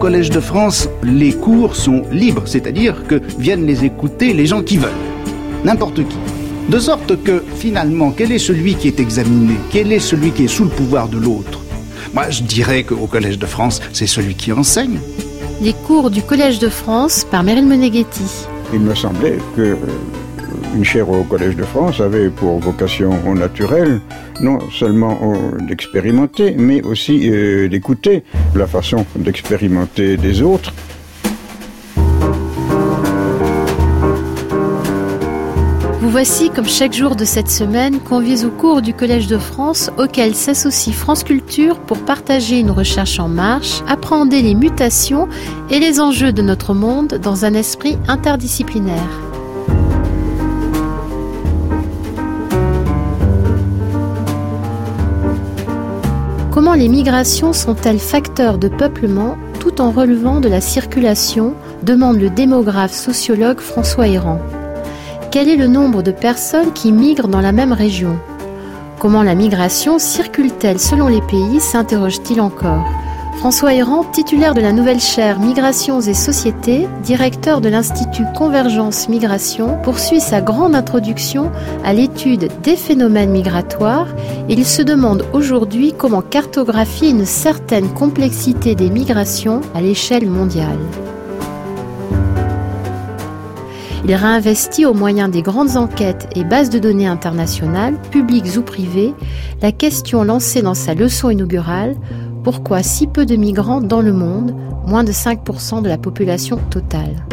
Collège de France, les cours sont libres, c'est-à-dire que viennent les écouter les gens qui veulent, n'importe qui. De sorte que, finalement, quel est celui qui est examiné? Quel est celui qui est sous le pouvoir de l'autre? Moi, je dirais qu'au Collège de France, c'est celui qui enseigne. Les cours du Collège de France par Meryl Moneghetti. Il me semblait que une chaire au Collège de France avait pour vocation naturelle non seulement d'expérimenter, mais aussi d'écouter la façon d'expérimenter des autres. Vous voici, comme chaque jour de cette semaine, conviés au cours du Collège de France, auquel s'associe France Culture pour partager une recherche en marche, appréhender les mutations et les enjeux de notre monde dans un esprit interdisciplinaire. Comment les migrations sont-elles facteurs de peuplement tout en relevant de la circulation, demande le démographe sociologue François Héran. Quel est le nombre de personnes qui migrent dans la même région? Comment la migration circule-t-elle selon les pays, s'interroge-t-il encore. François Héran, titulaire de la nouvelle chaire Migrations et Sociétés, directeur de l'Institut Convergence Migration, poursuit sa grande introduction à l'étude des phénomènes migratoires et il se demande aujourd'hui comment cartographier une certaine complexité des migrations à l'échelle mondiale. Il réinvestit au moyen des grandes enquêtes et bases de données internationales, publiques ou privées, la question lancée dans sa leçon inaugurale: pourquoi si peu de migrants dans le monde, moins de 5% de la population totale?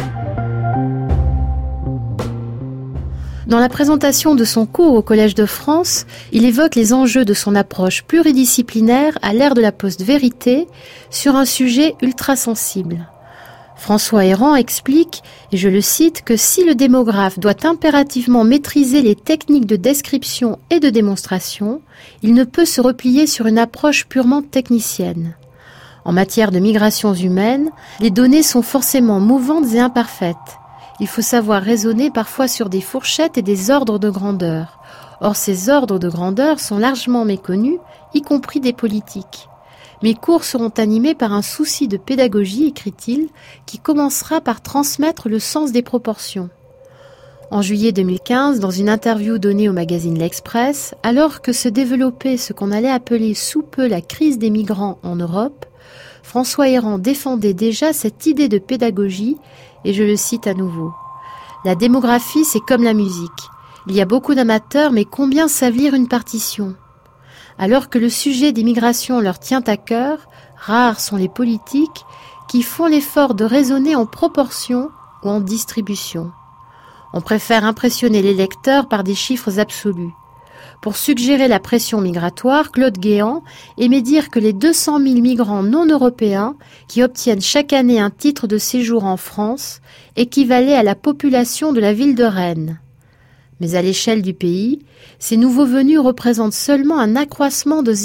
Dans la présentation de son cours au Collège de France, il évoque les enjeux de son approche pluridisciplinaire à l'ère de la post-vérité sur un sujet ultra sensible. François Héran explique, et je le cite, que si le démographe doit impérativement maîtriser les techniques de description et de démonstration, il ne peut se replier sur une approche purement technicienne. En matière de migrations humaines, les données sont forcément mouvantes et imparfaites. Il faut savoir raisonner parfois sur des fourchettes et des ordres de grandeur. Or, ces ordres de grandeur sont largement méconnus, y compris des politiques. Mes cours seront animés par un souci de pédagogie, écrit-il, qui commencera par transmettre le sens des proportions. En juillet 2015, dans une interview donnée au magazine L'Express, alors que se développait ce qu'on allait appeler sous peu la crise des migrants en Europe, François Héran défendait déjà cette idée de pédagogie, et je le cite à nouveau. « La démographie, c'est comme la musique. Il y a beaucoup d'amateurs, mais combien savent lire une partition ? Alors que le sujet des migrations leur tient à cœur, rares sont les politiques qui font l'effort de raisonner en proportion ou en distribution. On préfère impressionner les lecteurs par des chiffres absolus. Pour suggérer la pression migratoire, Claude Guéant aimait dire que les 200 000 migrants non européens qui obtiennent chaque année un titre de séjour en France équivalaient à la population de la ville de Rennes. Mais à l'échelle du pays, ces nouveaux venus représentent seulement un accroissement de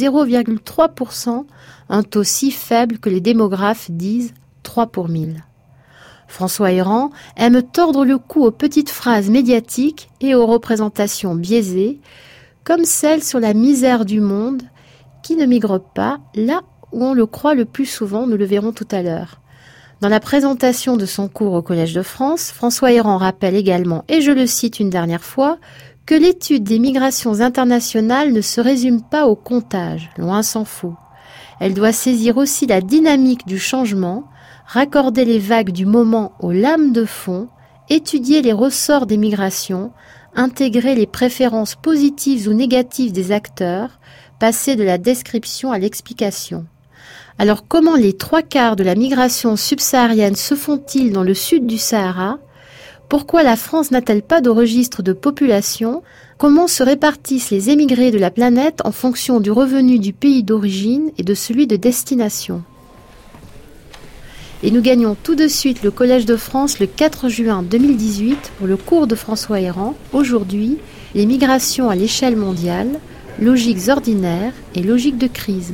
0,3%, un taux si faible que les démographes disent 3 pour 1000. François Héran aime tordre le cou aux petites phrases médiatiques et aux représentations biaisées, comme celle sur la misère du monde qui ne migre pas là où on le croit le plus souvent, nous le verrons tout à l'heure. Dans la présentation de son cours au Collège de France, François Héran rappelle également, et je le cite une dernière fois, que l'étude des migrations internationales ne se résume pas au comptage, loin s'en faut. Elle doit saisir aussi la dynamique du changement, raccorder les vagues du moment aux lames de fond, étudier les ressorts des migrations, intégrer les préférences positives ou négatives des acteurs, passer de la description à l'explication. Alors comment les 3/4 de la migration subsaharienne se font-ils dans le sud du Sahara? Pourquoi la France n'a-t-elle pas de registre de population? Comment se répartissent les émigrés de la planète en fonction du revenu du pays d'origine et de celui de destination? Et nous gagnons tout de suite le Collège de France le 4 juin 2018 pour le cours de François Héran. Aujourd'hui, les migrations à l'échelle mondiale, logiques ordinaires et logiques de crise.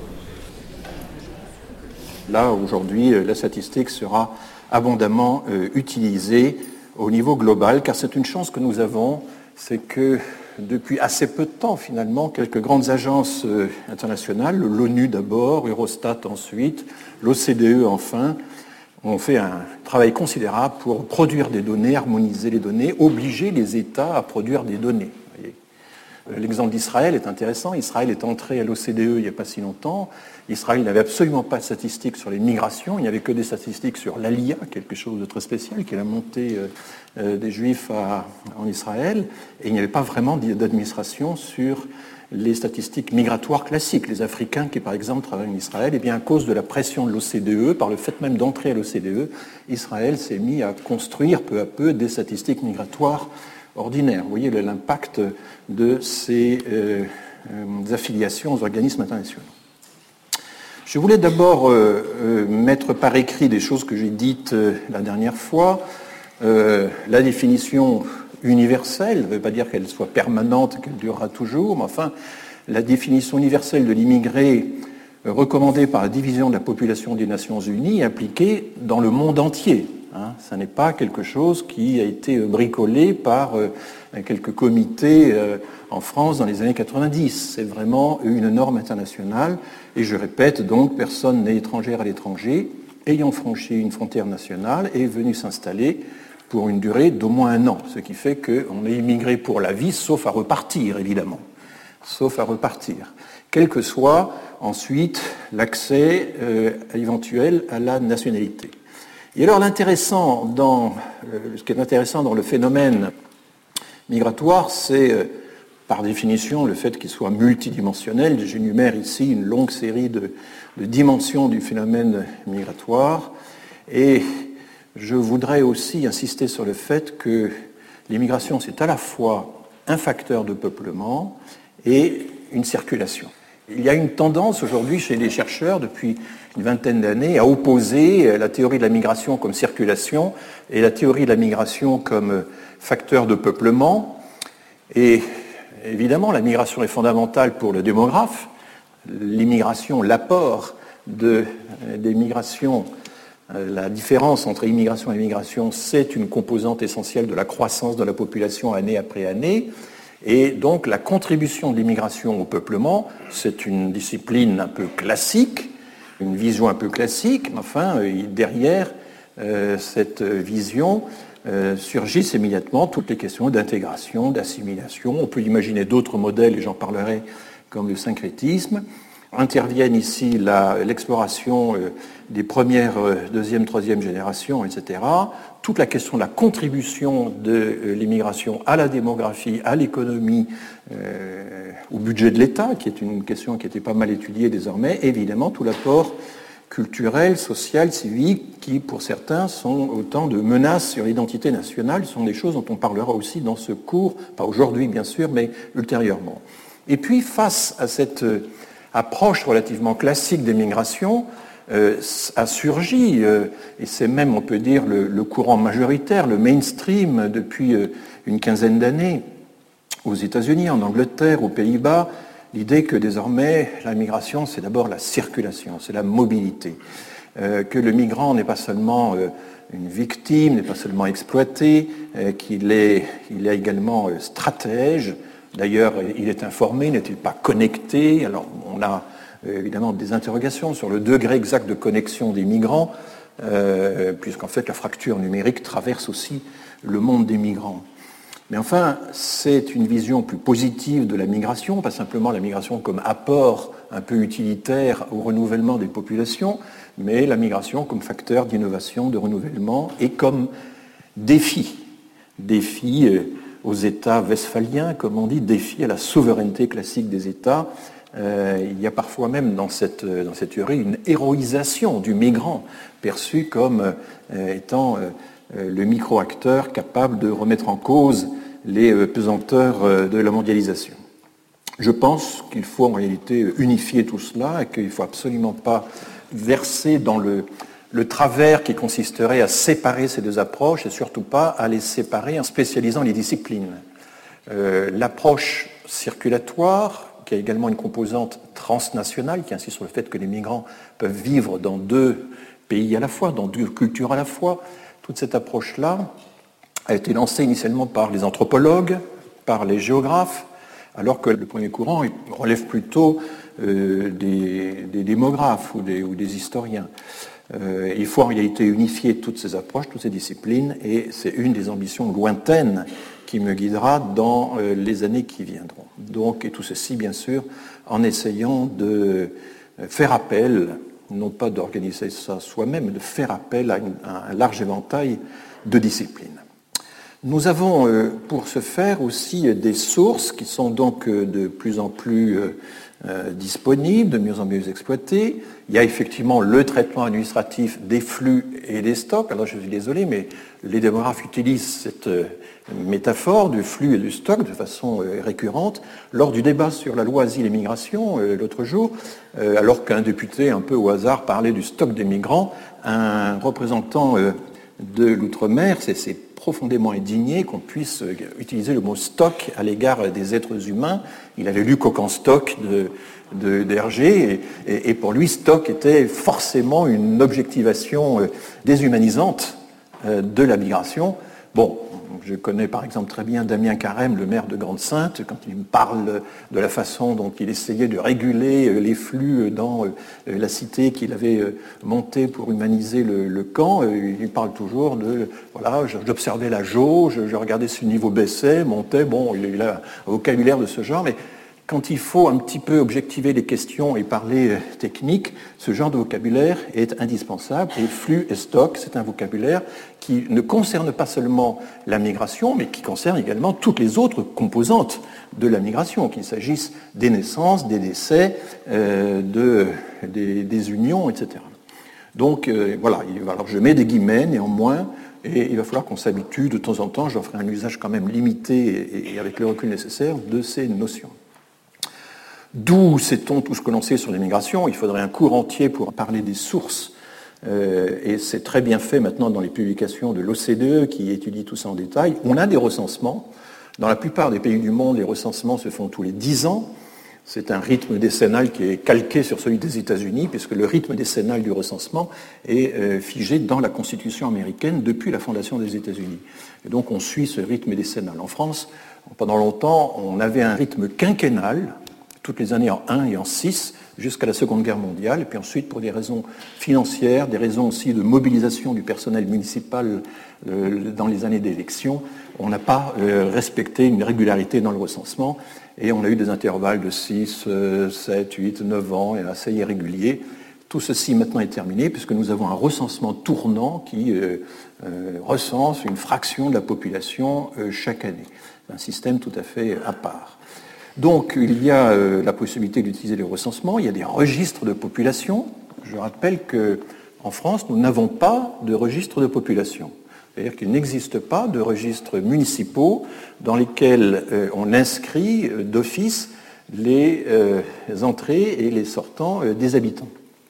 Là, aujourd'hui, la statistique sera abondamment utilisée au niveau global, car c'est une chance que nous avons, c'est que depuis assez peu de temps finalement, quelques grandes agences internationales, l'ONU d'abord, Eurostat ensuite, l'OCDE enfin, ont fait un travail considérable pour produire des données, harmoniser les données, obliger les États à produire des données. L'exemple d'Israël est intéressant. Israël est entré à l'OCDE il n'y a pas si longtemps. Israël n'avait absolument pas de statistiques sur les migrations. Il n'y avait que des statistiques sur l'Aliyah, quelque chose de très spécial, qui est la montée des Juifs en Israël. Et il n'y avait pas vraiment d'administration sur les statistiques migratoires classiques. Les Africains qui, par exemple, travaillent en Israël, eh bien, à cause de la pression de l'OCDE, par le fait même d'entrer à l'OCDE, Israël s'est mis à construire peu à peu des statistiques migratoires ordinaires. Vous voyez l'impact de ces affiliations aux organismes internationaux. Je voulais d'abord mettre par écrit des choses que j'ai dites la dernière fois. La définition universelle, ça ne veut pas dire qu'elle soit permanente, qu'elle durera toujours, mais enfin, la définition universelle de l'immigré recommandée par la division de la population des Nations Unies est appliquée dans le monde entier. Ça n'est pas quelque chose qui a été bricolé par quelques comités en France dans les années 90. C'est vraiment une norme internationale. Et je répète, donc, personne n'est étrangère à l'étranger, ayant franchi une frontière nationale et venu s'installer pour une durée d'au moins 1 an. Ce qui fait qu'on est immigré pour la vie, sauf à repartir, évidemment. Sauf à repartir. Quel que soit ensuite l'accès éventuel à la nationalité. Et alors, ce qui est intéressant dans le phénomène migratoire, c'est par définition le fait qu'il soit multidimensionnel. J'énumère ici une longue série de dimensions du phénomène migratoire. Et je voudrais aussi insister sur le fait que l'immigration, c'est à la fois un facteur de peuplement et une circulation. Il y a une tendance aujourd'hui chez les chercheurs, depuis une vingtaine d'années, à opposer la théorie de la migration comme circulation et la théorie de la migration comme facteur de peuplement. Et évidemment, la migration est fondamentale pour le démographe. L'immigration, l'apport des migrations, la différence entre immigration et migration, c'est une composante essentielle de la croissance de la population année après année. Et donc la contribution de l'immigration au peuplement, c'est une discipline un peu classique, une vision un peu classique, mais enfin, derrière cette vision surgissent immédiatement toutes les questions d'intégration, d'assimilation. On peut imaginer d'autres modèles, et j'en parlerai, comme le syncrétisme. Interviennent ici l'exploration des premières, deuxième, troisième générations, etc. Toute la question de la contribution de l'immigration à la démographie, à l'économie, au budget de l'État, qui est une question qui a été pas mal étudiée désormais, et évidemment tout l'apport culturel, social, civique, qui pour certains sont autant de menaces sur l'identité nationale, ce sont des choses dont on parlera aussi dans ce cours, pas aujourd'hui bien sûr, mais ultérieurement. Et puis face à cette approche relativement classique des migrations, a surgi, et c'est même, on peut dire, le courant majoritaire, le mainstream depuis une quinzaine d'années, aux États-Unis, en Angleterre, aux Pays-Bas, l'idée que désormais la migration, c'est d'abord la circulation, c'est la mobilité, que le migrant n'est pas seulement une victime, n'est pas seulement exploité, qu'il est également stratège. D'ailleurs, il est informé, n'est-il pas connecté? Alors, on a évidemment des interrogations sur le degré exact de connexion des migrants, puisqu'en fait la fracture numérique traverse aussi le monde des migrants. Mais enfin, c'est une vision plus positive de la migration, pas simplement la migration comme apport un peu utilitaire au renouvellement des populations, mais la migration comme facteur d'innovation, de renouvellement et comme défi aux États westphaliens, comme on dit, défi à la souveraineté classique des États. Il y a parfois même dans cette théorie une héroïsation du migrant, perçu comme étant le micro-acteur capable de remettre en cause les pesanteurs de la mondialisation. Je pense qu'il faut en réalité unifier tout cela et qu'il ne faut absolument pas verser dans le travers qui consisterait à séparer ces deux approches et surtout pas à les séparer en spécialisant les disciplines. L'approche circulatoire, qui a également une composante transnationale, qui insiste sur le fait que les migrants peuvent vivre dans 2 pays à la fois, dans 2 cultures à la fois, toute cette approche-là a été lancée initialement par les anthropologues, par les géographes, alors que le premier courant relève plutôt des démographes ou des historiens. Il faut en réalité unifier toutes ces approches, toutes ces disciplines, et c'est une des ambitions lointaines qui me guidera dans les années qui viendront. Donc, et tout ceci, bien sûr, en essayant de faire appel, non pas d'organiser ça soi-même, mais de faire appel à un large éventail de disciplines. Nous avons pour ce faire aussi des sources qui sont donc de plus en plus disponibles, de mieux en mieux exploitées. Il y a effectivement le traitement administratif des flux et des stocks. Alors je suis désolé, mais les démographes utilisent cette métaphore du flux et du stock de façon récurrente. Lors du débat sur la loi Asile et Migration l'autre jour, alors qu'un député un peu au hasard parlait du stock des migrants, un représentant de l'outre-mer s'est profondément indigné qu'on puisse utiliser le mot stock à l'égard des êtres humains. Il avait lu Coq en stock d'Hergé et pour lui, stock était forcément une objectivation déshumanisante de la migration. Bon, je connais par exemple très bien Damien Carême, le maire de Grande-Synthe, quand il me parle de la façon dont il essayait de réguler les flux dans la cité qu'il avait montée pour humaniser le camp. Il parle toujours de, voilà, j'observais la jauge, je regardais si le niveau baissait, montait, bon, il a un vocabulaire de ce genre, mais quand il faut un petit peu objectiver les questions et parler technique, ce genre de vocabulaire est indispensable. Et flux et stock, c'est un vocabulaire qui ne concerne pas seulement la migration, mais qui concerne également toutes les autres composantes de la migration, qu'il s'agisse des naissances, des décès, des unions, etc. Donc voilà, alors je mets des guillemets néanmoins, et il va falloir qu'on s'habitue de temps en temps, j'en ferai un usage quand même limité et avec le recul nécessaire de ces notions. D'où sait-on tout ce que l'on sait sur l'immigration? Il faudrait un cours entier pour parler des sources. Et c'est très bien fait maintenant dans les publications de l'OCDE qui étudie tout ça en détail. On a des recensements. Dans la plupart des pays du monde, les recensements se font tous les 10 ans. C'est un rythme décennal qui est calqué sur celui des États-Unis, puisque le rythme décennal du recensement est figé dans la Constitution américaine depuis la fondation des États-Unis. Et donc on suit ce rythme décennal. En France, pendant longtemps, on avait un rythme quinquennal, toutes les années en 1 et en 6, jusqu'à la Seconde Guerre mondiale. Et puis ensuite, pour des raisons financières, des raisons aussi de mobilisation du personnel municipal dans les années d'élection, on n'a pas respecté une régularité dans le recensement. Et on a eu des intervalles de 6, 7, 8, 9 ans, et assez irréguliers. Tout ceci maintenant est terminé, puisque nous avons un recensement tournant qui recense une fraction de la population chaque année. C'est un système tout à fait à part. Donc, il y a la possibilité d'utiliser les recensements, il y a des registres de population. Je rappelle qu'en France, nous n'avons pas de registre de population. C'est-à-dire qu'il n'existe pas de registres municipaux dans lesquels on inscrit d'office les entrées et les sortants des habitants.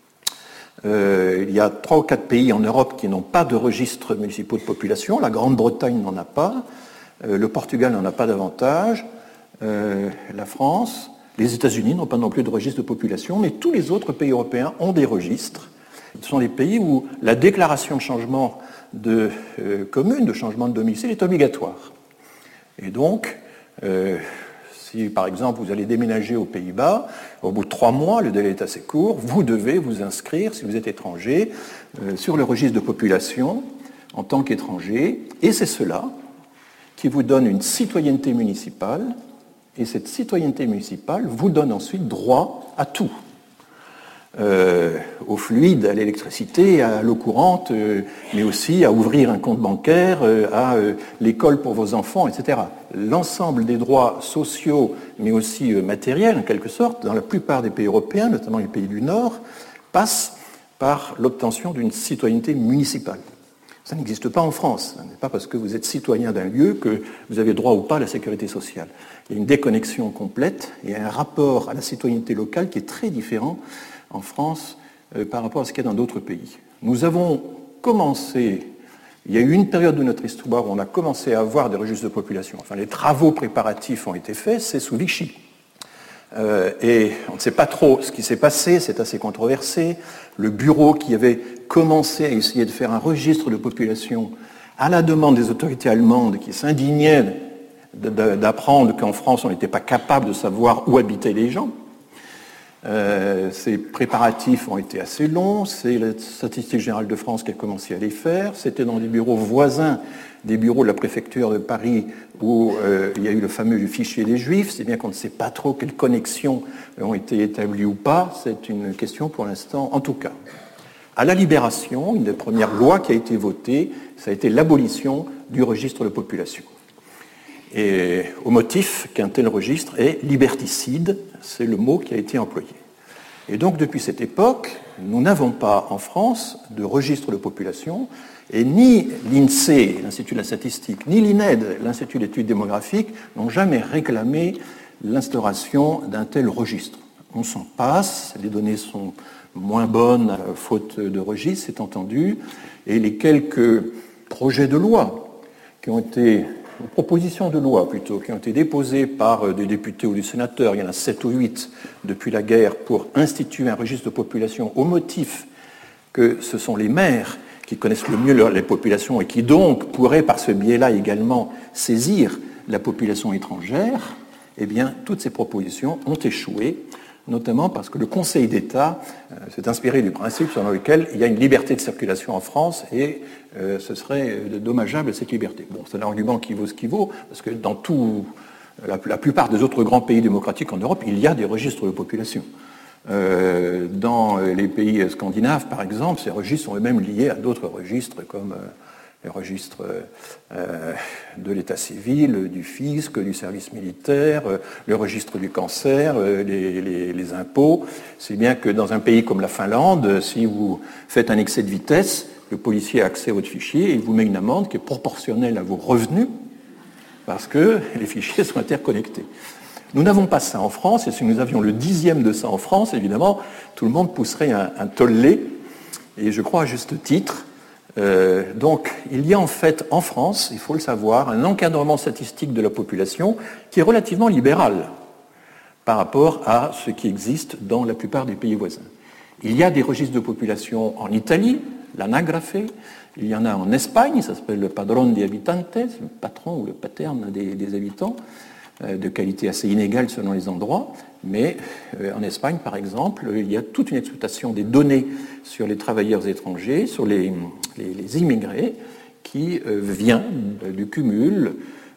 Il y a 3 ou 4 pays en Europe qui n'ont pas de registres municipaux de population. La Grande-Bretagne n'en a pas, le Portugal n'en a pas davantage. La France, les États-Unis n'ont pas non plus de registre de population, mais tous les autres pays européens ont des registres. Ce sont des pays où la déclaration de changement de commune, de changement de domicile est obligatoire. Et donc, si par exemple vous allez déménager aux Pays-Bas, au bout de 3 mois, le délai est assez court, vous devez vous inscrire, si vous êtes étranger, sur le registre de population en tant qu'étranger, et c'est cela qui vous donne une citoyenneté municipale. Et cette citoyenneté municipale vous donne ensuite droit à tout. Au fluide, à l'électricité, à l'eau courante, mais aussi à ouvrir un compte bancaire, à l'école pour vos enfants, etc. L'ensemble des droits sociaux, mais aussi matériels, en quelque sorte, dans la plupart des pays européens, notamment les pays du Nord, passent par l'obtention d'une citoyenneté municipale. Ça n'existe pas en France. Ce n'est pas parce que vous êtes citoyen d'un lieu que vous avez droit ou pas à la sécurité sociale. Il y a une déconnexion complète, il y a un rapport à la citoyenneté locale qui est très différent en France par rapport à ce qu'il y a dans d'autres pays. Nous avons commencé, il y a eu une période de notre histoire où on a commencé à avoir des registres de population. Enfin, les travaux préparatifs ont été faits, c'est sous Vichy. Et on ne sait pas trop ce qui s'est passé, c'est assez controversé. Le bureau qui avait commencé à essayer de faire un registre de population à la demande des autorités allemandes qui s'indignaient d'apprendre qu'en France, on n'était pas capable de savoir où habitaient les gens. Ces préparatifs ont été assez longs, c'est la Statistique générale de France qui a commencé à les faire, c'était dans des bureaux voisins des bureaux de la préfecture de Paris où il y a eu le fameux fichier des Juifs, c'est bien qu'on ne sait pas trop quelles connexions ont été établies ou pas, c'est une question pour l'instant en tout cas. À la Libération, une des premières lois qui a été votée, ça a été l'abolition du registre de population. Et au motif qu'un tel registre est liberticide, c'est le mot qui a été employé. Et donc depuis cette époque, nous n'avons pas en France de registre de population, et ni l'INSEE, l'Institut de la statistique, ni l'INED, l'Institut d'études démographiques, n'ont jamais réclamé l'instauration d'un tel registre. On s'en passe, les données sont moins bonnes, faute de registre, c'est entendu, et les quelques projets de loi qui ont été propositions de loi plutôt, qui ont été déposées par des députés ou des sénateurs, il y en a 7 ou 8 depuis la guerre, pour instituer un registre de population au motif que ce sont les maires qui connaissent le mieux les populations et qui donc pourraient par ce biais-là également saisir la population étrangère, eh bien toutes ces propositions ont échoué, notamment parce que le Conseil d'État s'est inspiré du principe selon lequel il y a une liberté de circulation en France et ce serait dommageable cette liberté. Bon, c'est un argument qui vaut ce qui vaut, parce que dans la plupart des autres grands pays démocratiques en Europe, il y a des registres de population. Dans les pays scandinaves, par exemple, ces registres sont eux-mêmes liés à d'autres registres comme les registres de l'état civil, du fisc, du service militaire, le registre du cancer, les impôts. C'est bien que dans un pays comme la Finlande, si vous faites un excès de vitesse, le policier a accès à votre fichier et il vous met une amende qui est proportionnelle à vos revenus parce que les fichiers sont interconnectés. Nous n'avons pas ça en France, et si nous avions le 10e de ça en France, évidemment, tout le monde pousserait un tollé, et je crois à juste titre. Donc, il y a en fait en France, il faut le savoir, un encadrement statistique de la population qui est relativement libéral par rapport à ce qui existe dans la plupart des pays voisins. Il y a des registres de population en Italie, l'anagrafe, il y en a en Espagne, ça s'appelle le padrón de habitantes, le patron ou le paterne des habitants, de qualité assez inégale selon les endroits, mais en Espagne, par exemple, il y a toute une exploitation des données sur les travailleurs étrangers, sur les immigrés, qui vient du cumul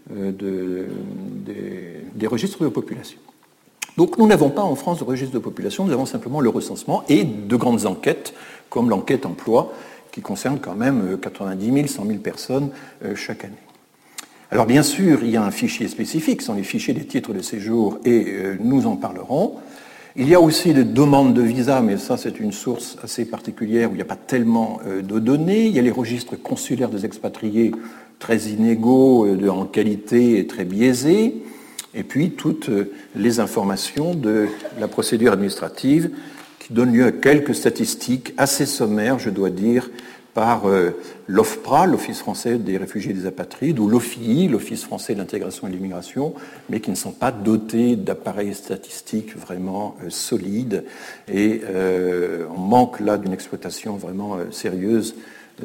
des registres de population. Donc nous n'avons pas en France de registre de population, nous avons simplement le recensement et de grandes enquêtes, comme l'enquête emploi, qui concerne quand même 90 000, 100 000 personnes chaque année. Alors bien sûr, il y a un fichier spécifique, ce sont les fichiers des titres de séjour, et nous en parlerons. Il y a aussi des demandes de visa, mais ça c'est une source assez particulière où il n'y a pas tellement de données. Il y a les registres consulaires des expatriés, très inégaux en qualité et très biaisés. Et puis toutes les informations de la procédure administrative qui donnent lieu à quelques statistiques assez sommaires, je dois dire, par l'OFPRA, l'Office français des réfugiés et des apatrides, ou l'OFII, l'Office français de l'intégration et de l'immigration, mais qui ne sont pas dotés d'appareils statistiques vraiment solides. Et on manque là d'une exploitation vraiment sérieuse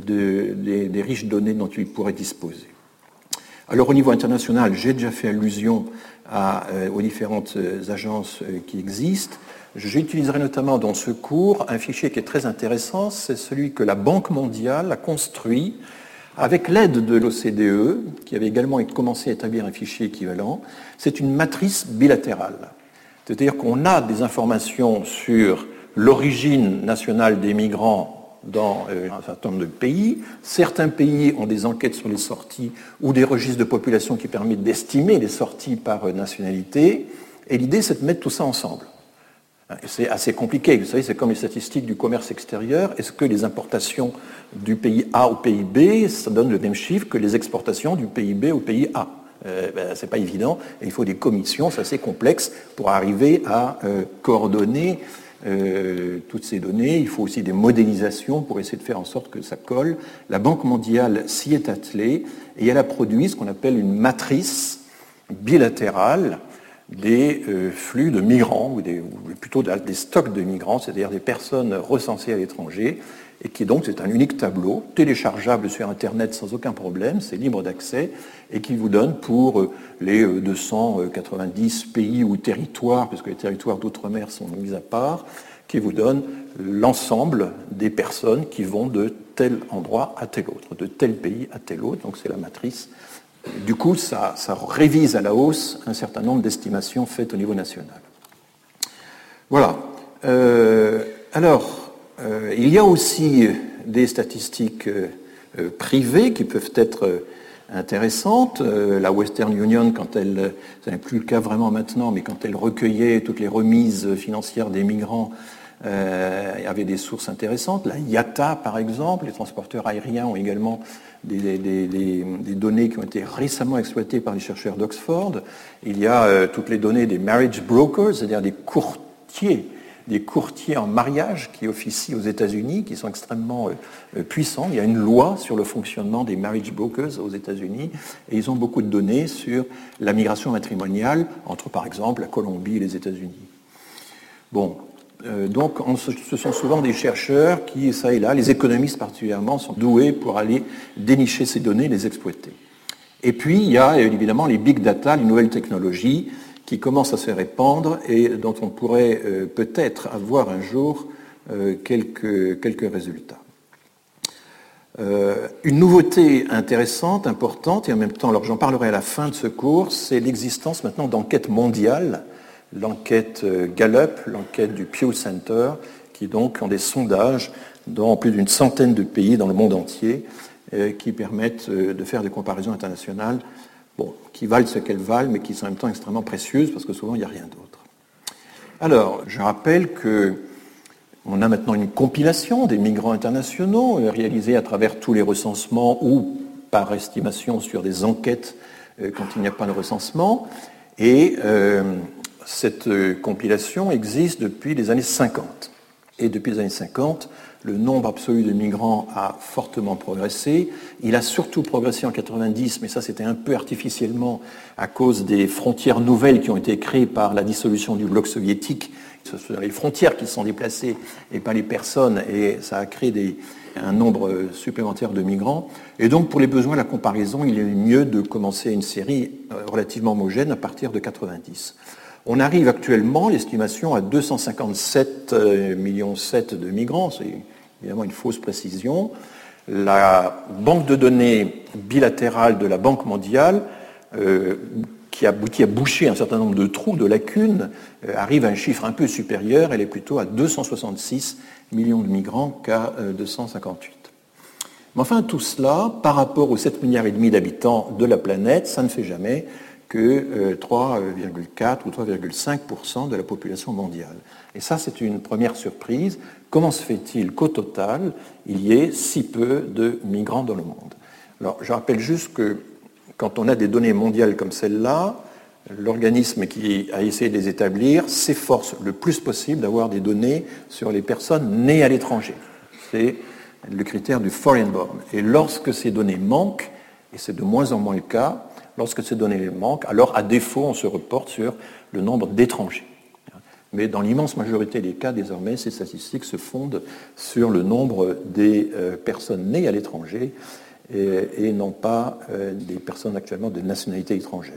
des riches données dont ils pourraient disposer. Alors au niveau international, j'ai déjà fait allusion aux différentes agences qui existent. J'utiliserai notamment dans ce cours un fichier qui est très intéressant, c'est celui que la Banque mondiale a construit avec l'aide de l'OCDE, qui avait également commencé à établir un fichier équivalent. C'est une matrice bilatérale. C'est-à-dire qu'on a des informations sur l'origine nationale des migrants dans un certain nombre de pays. Certains pays ont des enquêtes sur les sorties ou des registres de population qui permettent d'estimer les sorties par nationalité. Et l'idée, c'est de mettre tout ça ensemble. C'est assez compliqué, vous savez, c'est comme les statistiques du commerce extérieur. Est-ce que les importations du pays A au pays B, ça donne le même chiffre que les exportations du pays B au pays A? C'est pas évident, et il faut des commissions, c'est assez complexe pour arriver à coordonner toutes ces données. Il faut aussi des modélisations pour essayer de faire en sorte que ça colle. La Banque mondiale s'y est attelée, et elle a produit ce qu'on appelle une matrice bilatérale des flux de migrants, ou plutôt des stocks de migrants, c'est-à-dire des personnes recensées à l'étranger, et qui donc, c'est un unique tableau, téléchargeable sur Internet sans aucun problème, c'est libre d'accès, et qui vous donne pour les 290 pays ou territoires, puisque les territoires d'outre-mer sont mis à part, qui vous donne l'ensemble des personnes qui vont de tel endroit à tel autre, de tel pays à tel autre, donc c'est la matrice. Du coup, ça révise à la hausse un certain nombre d'estimations faites au niveau national. Voilà. Il y a aussi des statistiques privées qui peuvent être intéressantes. La Western Union, ce n'est plus le cas vraiment maintenant, mais quand elle recueillait toutes les remises financières des migrants, il y avait des sources intéressantes. La IATA, par exemple, les transporteurs aériens ont également des données qui ont été récemment exploitées par les chercheurs d'Oxford. Il y a toutes les données des marriage brokers, c'est-à-dire des courtiers en mariage qui officient aux États-Unis, qui sont extrêmement puissants. Il y a une loi sur le fonctionnement des marriage brokers aux États-Unis, et ils ont beaucoup de données sur la migration matrimoniale entre, par exemple, la Colombie et les États-Unis. Bon. Donc, ce sont souvent des chercheurs qui, ça et là, les économistes particulièrement, sont doués pour aller dénicher ces données, les exploiter. Et puis, il y a évidemment les big data, les nouvelles technologies qui commencent à se répandre et dont on pourrait peut-être avoir un jour quelques résultats. Une nouveauté intéressante, importante, et en même temps, alors j'en parlerai à la fin de ce cours, c'est l'existence maintenant d'enquêtes mondiales, l'enquête Gallup, l'enquête du Pew Center, qui donc ont des sondages dans plus d'une centaine de pays dans le monde entier, qui permettent de faire des comparaisons internationales, qui valent ce qu'elles valent, mais qui sont en même temps extrêmement précieuses, parce que souvent il n'y a rien d'autre. Alors, je rappelle qu'on a maintenant une compilation des migrants internationaux, réalisée à travers tous les recensements ou par estimation sur des enquêtes quand il n'y a pas de recensement, et cette compilation existe depuis les années 50. Et depuis les années 50, le nombre absolu de migrants a fortement progressé. Il a surtout progressé en 90, mais ça c'était un peu artificiellement à cause des frontières nouvelles qui ont été créées par la dissolution du bloc soviétique. Ce sont les frontières qui sont déplacées et pas les personnes, et ça a créé un nombre supplémentaire de migrants. Et donc pour les besoins de la comparaison, il est mieux de commencer une série relativement homogène à partir de 90. On arrive actuellement, l'estimation, à 257,7 millions de migrants. C'est évidemment une fausse précision. La banque de données bilatérale de la Banque mondiale, qui aboutit à boucher un certain nombre de trous, de lacunes, arrive à un chiffre un peu supérieur. Elle est plutôt à 266 millions de migrants qu'à 258. Mais enfin, tout cela, par rapport aux 7,5 milliards d'habitants de la planète, ça ne fait jamais que 3,4 ou 3,5% de la population mondiale. Et ça, c'est une première surprise. Comment se fait-il qu'au total, il y ait si peu de migrants dans le monde? Alors, je rappelle juste que quand on a des données mondiales comme celle-là, l'organisme qui a essayé de les établir s'efforce le plus possible d'avoir des données sur les personnes nées à l'étranger. C'est le critère du foreign born. Et lorsque ces données manquent, et c'est de moins en moins le cas, lorsque ces données manquent, alors à défaut, on se reporte sur le nombre d'étrangers. Mais dans l'immense majorité des cas, désormais, ces statistiques se fondent sur le nombre des personnes nées à l'étranger et non pas des personnes actuellement de nationalité étrangère.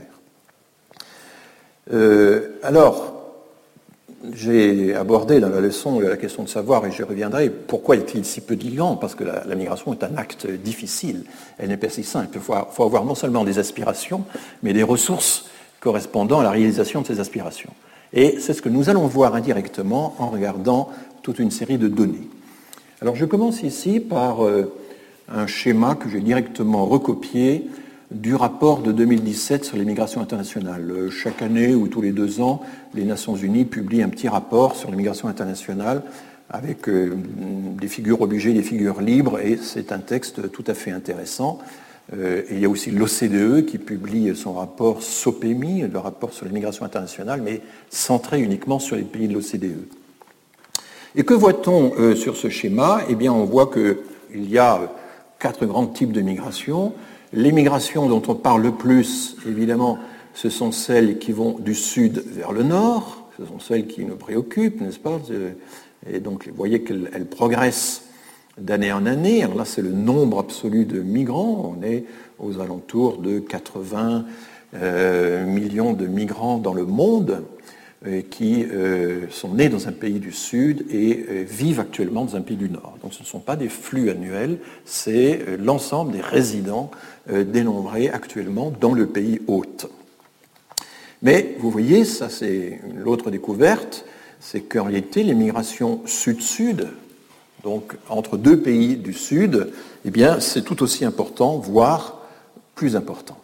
Alors, j'ai abordé dans la leçon la question de savoir, et je reviendrai, pourquoi y a-t-il si peu de migrants? Parce que la migration est un acte difficile, elle n'est pas si simple. Il faut avoir non seulement des aspirations, mais des ressources correspondant à la réalisation de ces aspirations. Et c'est ce que nous allons voir indirectement en regardant toute une série de données. Alors je commence ici par un schéma que j'ai directement recopié du rapport de 2017 sur les migrations internationales. Chaque année ou tous les 2 ans, les Nations Unies publient un petit rapport sur les migrations internationales avec des figures obligées, des figures libres, et c'est un texte tout à fait intéressant. Et il y a aussi l'OCDE qui publie son rapport SOPEMI, le rapport sur les migrations internationales, mais centré uniquement sur les pays de l'OCDE. Et que voit-on sur ce schéma? Eh bien, on voit qu'il y a 4 grands types de migrations. Les migrations dont on parle le plus, évidemment, ce sont celles qui vont du sud vers le nord, ce sont celles qui nous préoccupent, n'est-ce pas? Et donc, vous voyez qu'elles progressent d'année en année. Alors là, c'est le nombre absolu de migrants. On est aux alentours de 80 millions de migrants dans le monde qui sont nés dans un pays du Sud et vivent actuellement dans un pays du Nord. Donc ce ne sont pas des flux annuels, c'est l'ensemble des résidents dénombrés actuellement dans le pays hôte. Mais vous voyez, ça c'est l'autre découverte, c'est qu'en réalité les migrations sud-sud, donc entre deux pays du Sud, eh bien c'est tout aussi important, voire plus important.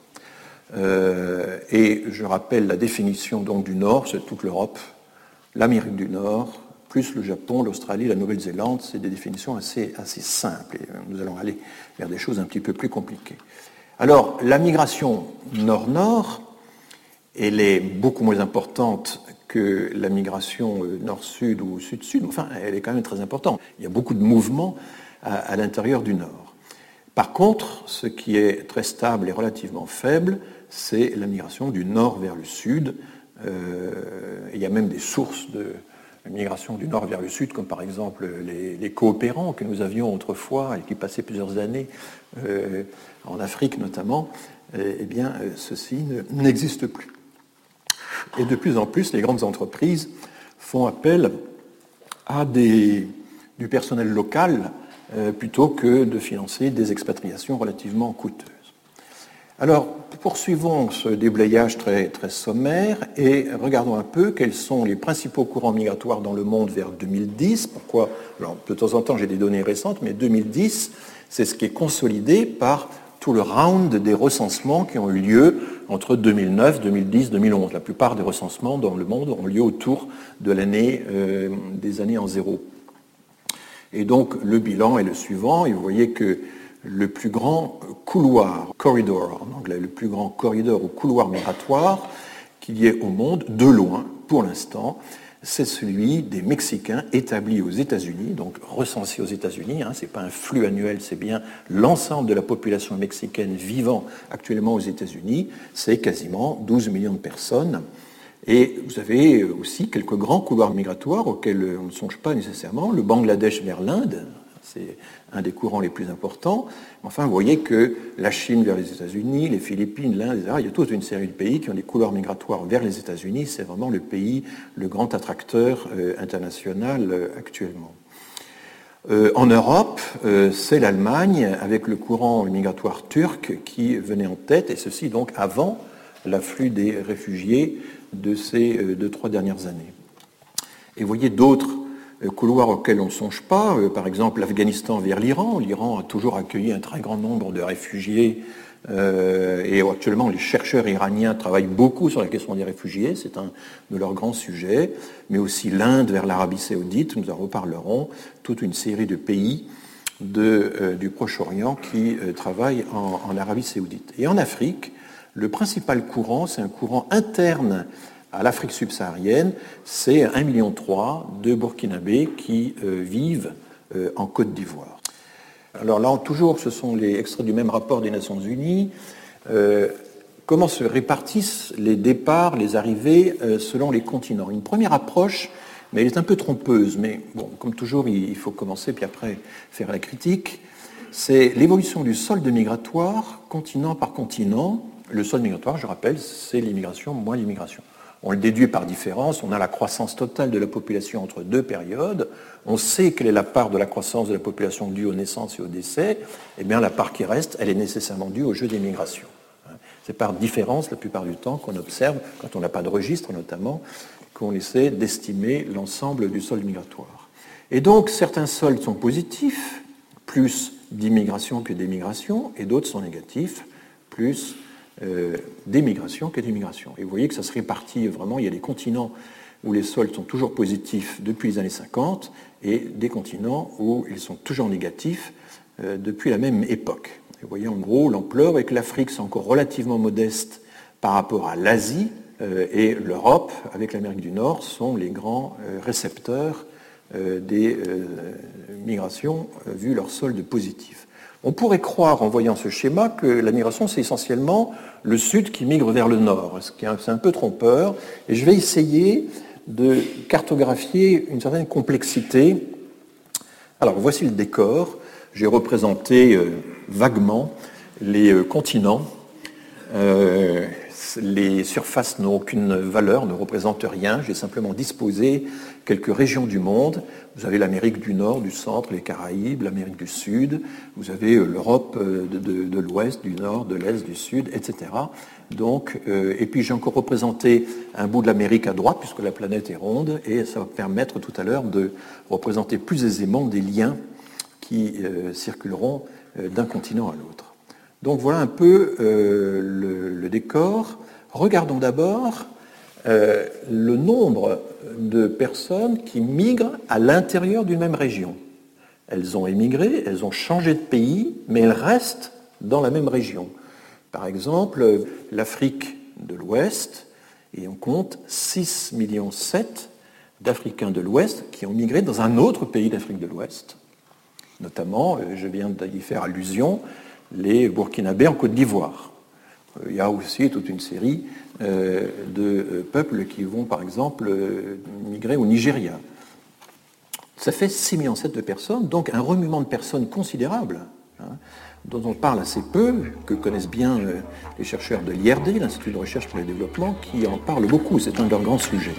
Et je rappelle la définition donc du Nord, c'est toute l'Europe, l'Amérique du Nord, plus le Japon, l'Australie, la Nouvelle-Zélande, c'est des définitions assez simples. Et nous allons aller vers des choses un petit peu plus compliquées. Alors, la migration nord-nord, elle est beaucoup moins importante que la migration nord-sud ou sud-sud. Enfin, elle est quand même très importante. Il y a beaucoup de mouvements à l'intérieur du Nord. Par contre, ce qui est très stable et relativement faible, c'est la migration du nord vers le sud. Il y a même des sources de migration du nord vers le sud, comme par exemple les coopérants que nous avions autrefois et qui passaient plusieurs années en Afrique notamment. Eh bien, ceci n'existe plus. Et de plus en plus, les grandes entreprises font appel à du personnel local plutôt que de financer des expatriations relativement coûteuses. Alors, poursuivons ce déblayage très, très sommaire et regardons un peu quels sont les principaux courants migratoires dans le monde vers 2010. Pourquoi ? Alors, de temps en temps, j'ai des données récentes, mais 2010, c'est ce qui est consolidé par tout le round des recensements qui ont eu lieu entre 2009, 2010, 2011. La plupart des recensements dans le monde ont lieu autour de l'année des années en zéro. Et donc, le bilan est le suivant, et vous voyez que le plus grand couloir, corridor en anglais, le plus grand corridor ou couloir migratoire qu'il y ait au monde, de loin, pour l'instant, c'est celui des Mexicains établis aux États-Unis, donc recensés aux États-Unis. Ce n'est pas un flux annuel, c'est bien l'ensemble de la population mexicaine vivant actuellement aux États-Unis. C'est quasiment 12 millions de personnes. Et vous avez aussi quelques grands couloirs migratoires auxquels on ne songe pas nécessairement. Le Bangladesh vers l'Inde, c'est un des courants les plus importants. Enfin, vous voyez que la Chine vers les États-Unis, les Philippines, l'Inde, etc., il y a toute une série de pays qui ont des couloirs migratoires vers les États-Unis. C'est vraiment le pays, le grand attracteur international actuellement. En Europe, c'est l'Allemagne, avec le courant migratoire turc qui venait en tête, et ceci donc avant l'afflux des réfugiés de ces 2-3 dernières années. Et vous voyez d'autres couloirs auxquels on ne songe pas, par exemple l'Afghanistan vers l'Iran. L'Iran a toujours accueilli un très grand nombre de réfugiés et actuellement les chercheurs iraniens travaillent beaucoup sur la question des réfugiés, c'est un de leurs grands sujets, mais aussi l'Inde vers l'Arabie saoudite, nous en reparlerons, toute une série de pays du Proche-Orient qui travaillent en Arabie saoudite. Et en Afrique, le principal courant, c'est un courant interne à l'Afrique subsaharienne, c'est 1,3 million de Burkinabés qui vivent en Côte d'Ivoire. Alors là, toujours, ce sont les extraits du même rapport des Nations Unies. Comment se répartissent les départs, les arrivées selon les continents ? Une première approche, mais elle est un peu trompeuse, mais bon, comme toujours, il faut commencer, puis après faire la critique. C'est l'évolution du solde migratoire, continent par continent. Le solde migratoire, je rappelle, c'est l'immigration moins l'immigration. On le déduit par différence, on a la croissance totale de la population entre deux périodes, on sait quelle est la part de la croissance de la population due aux naissances et aux décès, et bien la part qui reste, elle est nécessairement due au jeu des migrations. C'est par différence, la plupart du temps, qu'on observe, quand on n'a pas de registre notamment, qu'on essaie d'estimer l'ensemble du solde migratoire. Et donc, certains soldes sont positifs, plus d'immigration que d'émigration, et d'autres sont négatifs, plus d'émigration que d'immigration. Et vous voyez que ça se répartit vraiment, il y a des continents où les soldes sont toujours positifs depuis les années 50 et des continents où ils sont toujours négatifs depuis la même époque. Et vous voyez en gros l'ampleur, et que l'Afrique c'est encore relativement modeste par rapport à l'Asie, et l'Europe avec l'Amérique du Nord sont les grands récepteurs des migrations vu leur solde positif. On pourrait croire, en voyant ce schéma, que la migration, c'est essentiellement le sud qui migre vers le nord, ce qui est un peu trompeur. Et je vais essayer de cartographier une certaine complexité Alors, voici le décor. J'ai représenté vaguement les continents. Les surfaces n'ont aucune valeur, ne représentent rien. J'ai simplement disposé quelques régions du monde. Vous avez l'Amérique du Nord, du Centre, les Caraïbes, l'Amérique du Sud. Vous avez l'Europe de l'Ouest, du Nord, de l'Est, du Sud, etc. Donc, et puis j'ai encore représenté un bout de l'Amérique à droite, puisque la planète est ronde, et ça va permettre tout à l'heure de représenter plus aisément des liens qui circuleront d'un continent à l'autre. Donc voilà un peu le décor. Regardons d'abord le nombre de personnes qui migrent à l'intérieur d'une même région. Elles ont émigré, elles ont changé de pays, mais elles restent dans la même région. Par exemple, l'Afrique de l'Ouest, et on compte 6,7 millions d'Africains de l'Ouest qui ont migré dans un autre pays d'Afrique de l'Ouest. Notamment, je viens d'y faire allusion, les Burkinabés en Côte d'Ivoire. Il y a aussi toute une série de peuples qui vont, par exemple, migrer au Nigeria. Ça fait 6,7 millions de personnes, donc un remuement de personnes considérable, dont on parle assez peu, que connaissent bien les chercheurs de l'IRD, l'Institut de recherche pour le développement, qui en parlent beaucoup, c'est un de leurs grands sujets.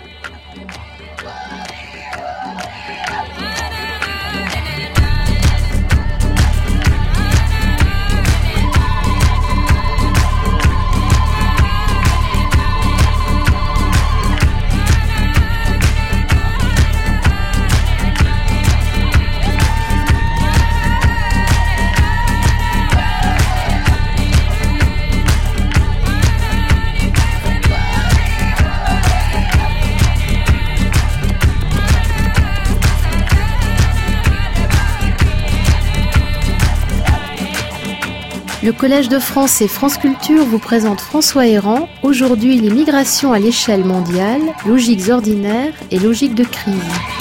Le Collège de France et France Culture vous présente François Héran. Aujourd'hui, les migrations à l'échelle mondiale, logiques ordinaires et logiques de crise.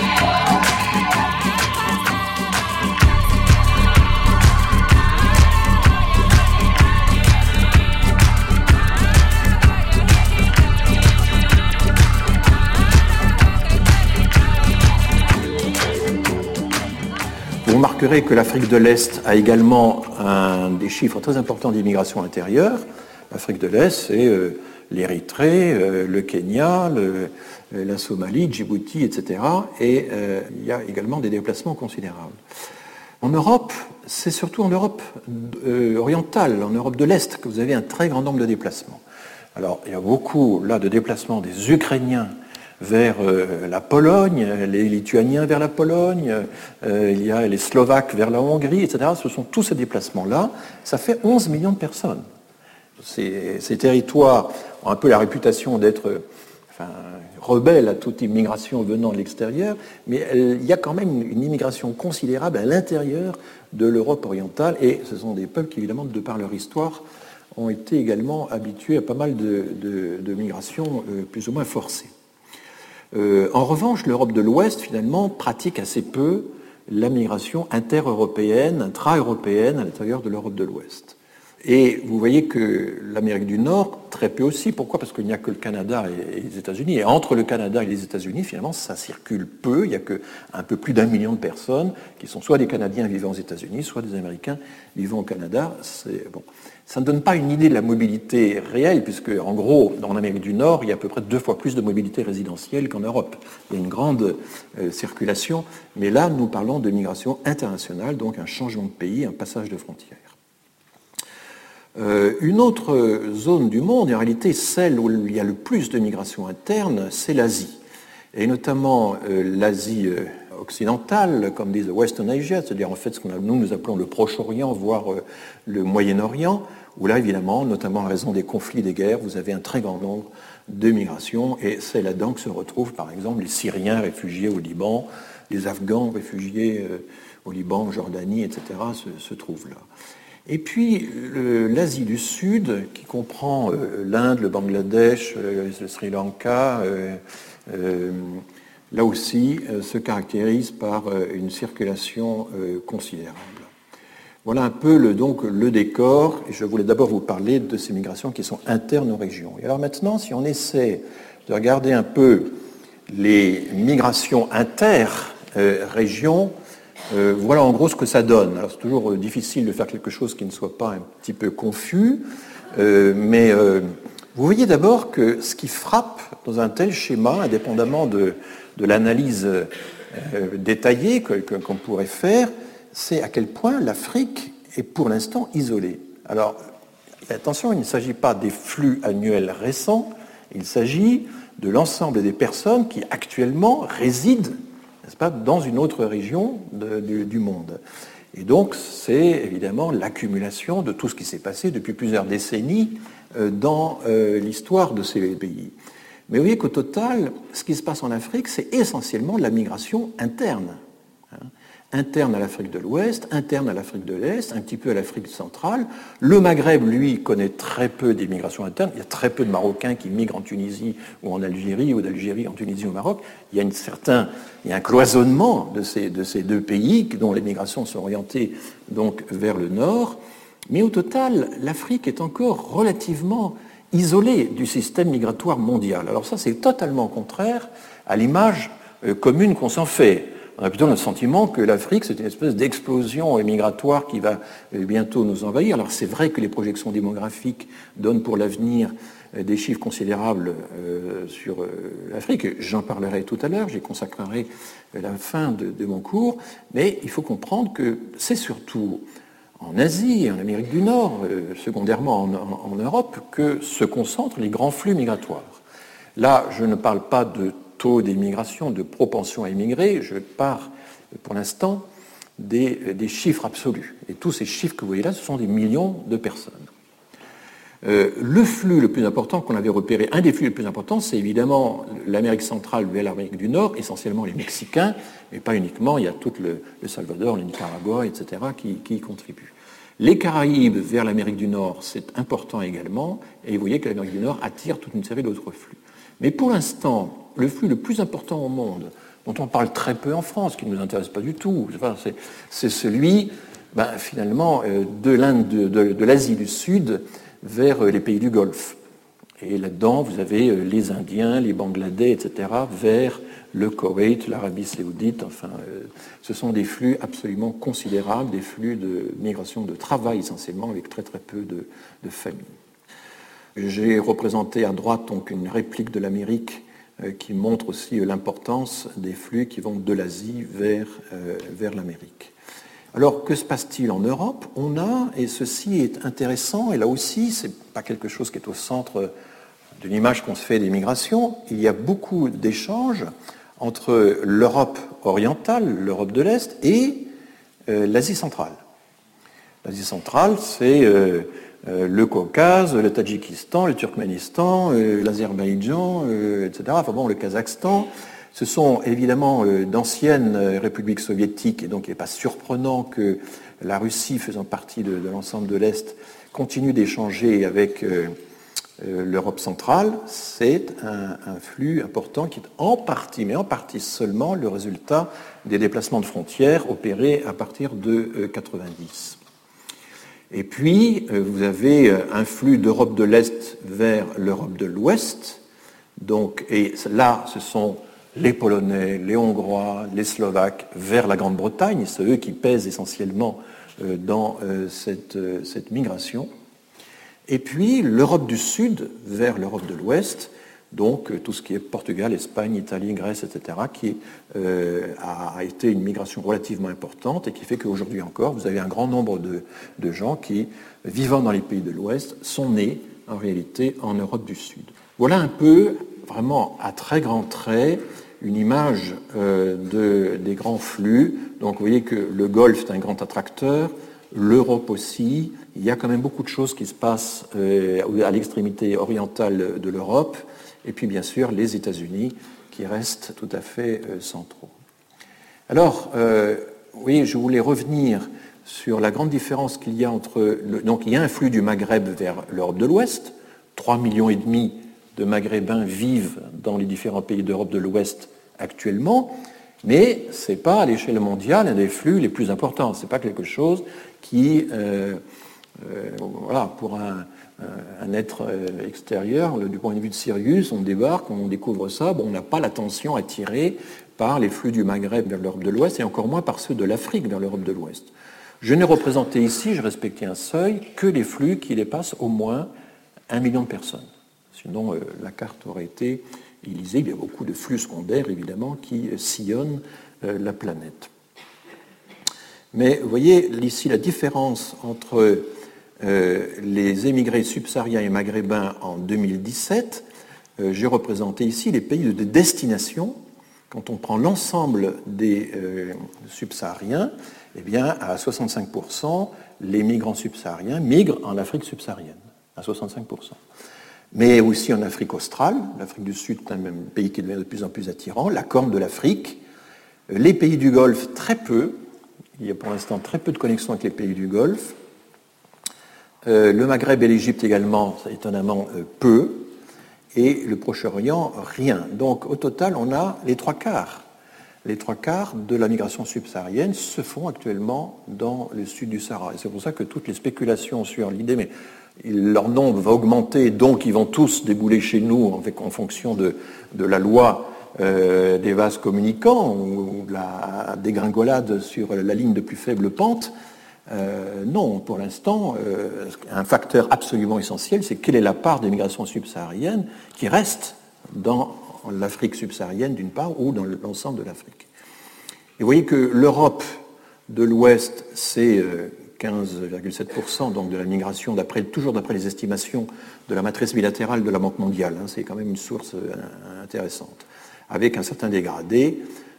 Vous remarquerez que l'Afrique de l'Est a également des chiffres très importants d'immigration intérieure. L'Afrique de l'Est, c'est l'Érythrée, le Kenya, la Somalie, Djibouti, etc. Et il y a également des déplacements considérables. En Europe, c'est surtout en Europe orientale, en Europe de l'Est, que vous avez un très grand nombre de déplacements. Alors, il y a beaucoup là de déplacements des Ukrainiens vers la Pologne, les Lituaniens vers la Pologne, il y a les Slovaques vers la Hongrie, etc. Ce sont tous ces déplacements-là. Ça fait 11 millions de personnes. Ces territoires ont un peu la réputation d'être rebelles à toute immigration venant de l'extérieur, mais il y a quand même une immigration considérable à l'intérieur de l'Europe orientale, et ce sont des peuples qui, évidemment, de par leur histoire, ont été également habitués à pas mal de migrations plus ou moins forcées. En revanche, l'Europe de l'Ouest, finalement, pratique assez peu la migration inter-européenne, intra-européenne à l'intérieur de l'Europe de l'Ouest. Et vous voyez que l'Amérique du Nord, très peu aussi. Pourquoi ? Parce qu'il n'y a que le Canada et les États-Unis. Et entre le Canada et les États-Unis, finalement, ça circule peu. Il n'y a qu'un peu plus d'1 million de personnes qui sont soit des Canadiens vivant aux États-Unis, soit des Américains vivant au Canada. Ça ne donne pas une idée de la mobilité réelle, puisque, en gros, en Amérique du Nord, il y a à peu près 2 fois plus de mobilité résidentielle qu'en Europe. Il y a une grande circulation, mais là, nous parlons de migration internationale, donc un changement de pays, un passage de frontières. Une autre zone du monde, en réalité celle où il y a le plus de migration interne, c'est l'Asie. Et notamment l'Asie occidentale, comme disent Western Asia, c'est-à-dire en fait ce que nous appelons le Proche-Orient, voire le Moyen-Orient, où là évidemment, notamment en raison des conflits, des guerres, vous avez un très grand nombre de migrations, et c'est là-dedans que se retrouvent par exemple les Syriens réfugiés au Liban, les Afghans réfugiés au Liban, en Jordanie, etc. se trouvent là. Et puis l'Asie du Sud, qui comprend l'Inde, le Bangladesh, le Sri Lanka, là aussi se caractérise par une circulation considérable. Voilà un peu le décor, et je voulais d'abord vous parler de ces migrations qui sont internes aux régions. Et alors maintenant, si on essaie de regarder un peu les migrations inter-régions, Voilà en gros ce que ça donne. Alors c'est toujours difficile de faire quelque chose qui ne soit pas un petit peu confus, mais vous voyez d'abord que ce qui frappe dans un tel schéma, indépendamment de l'analyse détaillée qu'on pourrait faire, c'est à quel point l'Afrique est pour l'instant isolée. Alors attention, il ne s'agit pas des flux annuels récents, il s'agit de l'ensemble des personnes qui actuellement résident, n'est-ce pas, dans une autre région du monde. Et donc, c'est évidemment l'accumulation de tout ce qui s'est passé depuis plusieurs décennies dans l'histoire de ces pays. Mais vous voyez qu'au total, ce qui se passe en Afrique, c'est essentiellement de la migration interne. Interne à l'Afrique de l'Ouest, interne à l'Afrique de l'Est, un petit peu à l'Afrique centrale. Le Maghreb, lui, connaît très peu d'immigration interne. Il y a très peu de Marocains qui migrent en Tunisie ou en Algérie, ou d'Algérie en Tunisie ou au Maroc. Il y a un cloisonnement de ces deux pays dont les migrations sont orientées donc vers le nord. Mais au total, l'Afrique est encore relativement isolée du système migratoire mondial. Alors ça, c'est totalement contraire à l'image commune qu'on s'en fait. On a plutôt le sentiment que l'Afrique, c'est une espèce d'explosion migratoire qui va bientôt nous envahir. Alors c'est vrai que les projections démographiques donnent pour l'avenir des chiffres considérables sur l'Afrique. J'en parlerai tout à l'heure, j'y consacrerai la fin de mon cours. Mais il faut comprendre que c'est surtout en Asie, en Amérique du Nord, secondairement en Europe, que se concentrent les grands flux migratoires. Là, je ne parle pas de taux d'immigration, de propension à immigrer, je pars pour l'instant des chiffres absolus. Et tous ces chiffres que vous voyez là, ce sont des millions de personnes. Le flux le plus important qu'on avait repéré, un des flux les plus importants, c'est évidemment l'Amérique centrale vers l'Amérique du Nord, essentiellement les Mexicains, mais pas uniquement, il y a tout le Salvador, le Nicaragua, etc., qui y contribuent. Les Caraïbes vers l'Amérique du Nord, c'est important également, et vous voyez que l'Amérique du Nord attire toute une série d'autres flux. Mais pour l'instant, le flux le plus important au monde, dont on parle très peu en France, qui ne nous intéresse pas du tout, c'est celui, finalement, de l'Asie du Sud vers les pays du Golfe. Et là-dedans, vous avez les Indiens, les Bangladais, etc., vers le Koweït, l'Arabie saoudite. Enfin, ce sont des flux absolument considérables, des flux de migration de travail essentiellement, avec très très peu de familles. J'ai représenté à droite donc une réplique de l'Amérique qui montre aussi l'importance des flux qui vont de l'Asie vers l'Amérique. Alors, que se passe-t-il en Europe ? On a, et ceci est intéressant, et là aussi, ce n'est pas quelque chose qui est au centre d'une image qu'on se fait des migrations, il y a beaucoup d'échanges entre l'Europe orientale, l'Europe de l'Est, et l'Asie centrale. L'Asie centrale, c'est le Caucase, le Tadjikistan, le Turkménistan, l'Azerbaïdjan, etc. Enfin bon, le Kazakhstan. Ce sont évidemment d'anciennes républiques soviétiques, et donc il n'est pas surprenant que la Russie, faisant partie de l'ensemble de l'Est, continue d'échanger avec l'Europe centrale. C'est un flux important qui est en partie, mais en partie seulement, le résultat des déplacements de frontières opérés à partir de 90. Et puis, vous avez un flux d'Europe de l'Est vers l'Europe de l'Ouest. Donc, et là, ce sont les Polonais, les Hongrois, les Slovaques vers la Grande-Bretagne. C'est eux qui pèsent essentiellement dans cette migration. Et puis, l'Europe du Sud vers l'Europe de l'Ouest. Donc, tout ce qui est Portugal, Espagne, Italie, Grèce, etc., qui a été une migration relativement importante et qui fait qu'aujourd'hui encore, vous avez un grand nombre de gens qui, vivant dans les pays de l'Ouest, sont nés, en réalité, en Europe du Sud. Voilà un peu, vraiment, à très grands traits, une image des grands flux. Donc, vous voyez que le Golfe est un grand attracteur, l'Europe aussi. Il y a quand même beaucoup de choses qui se passent à l'extrémité orientale de l'Europe. Et puis, bien sûr, les États-Unis, qui restent tout à fait centraux. Alors, oui, je voulais revenir sur la grande différence qu'il y a entre... Donc, il y a un flux du Maghreb vers l'Europe de l'Ouest. 3,5 millions de Maghrébins vivent dans les différents pays d'Europe de l'Ouest actuellement, mais ce n'est pas, à l'échelle mondiale, un des flux les plus importants. Ce n'est pas quelque chose qui voilà, pour un être extérieur, du point de vue de Sirius, on débarque, on découvre ça, on n'a pas l'attention attirée par les flux du Maghreb vers l'Europe de l'Ouest et encore moins par ceux de l'Afrique vers l'Europe de l'Ouest. Je n'ai représenté ici, je respectais un seuil, que les flux qui dépassent au moins 1 million de personnes. Sinon, la carte aurait été illisible. Il y a beaucoup de flux secondaires, évidemment, qui sillonnent la planète. Mais vous voyez ici la différence entre les émigrés subsahariens et maghrébins en 2017. J'ai représenté ici les pays de destination. Quand on prend l'ensemble des subsahariens, eh bien, à 65%, les migrants subsahariens migrent en Afrique subsaharienne, à 65%. Mais aussi en Afrique australe. L'Afrique du Sud est un même pays qui devient de plus en plus attirant. La Corne de l'Afrique. Les pays du Golfe, très peu. Il y a pour l'instant très peu de connexions avec les pays du Golfe. Le Maghreb et l'Égypte également, étonnamment, peu. Et le Proche-Orient, rien. Donc, au total, on a les trois quarts. Les trois quarts de la migration subsaharienne se font actuellement dans le sud du Sahara. Et c'est pour ça que toutes les spéculations sur l'idée, mais leur nombre va augmenter, donc ils vont tous débouler chez nous en fonction de la loi des vases communicants ou de la dégringolade sur la ligne de plus faible pente. Non, pour l'instant, un facteur absolument essentiel, c'est quelle est la part des migrations subsahariennes qui reste dans l'Afrique subsaharienne d'une part ou dans l'ensemble de l'Afrique. Et vous voyez que l'Europe de l'Ouest, c'est 15,7% donc de la migration, toujours d'après les estimations de la matrice bilatérale de la Banque mondiale. C'est quand même une source intéressante, avec un certain dégradé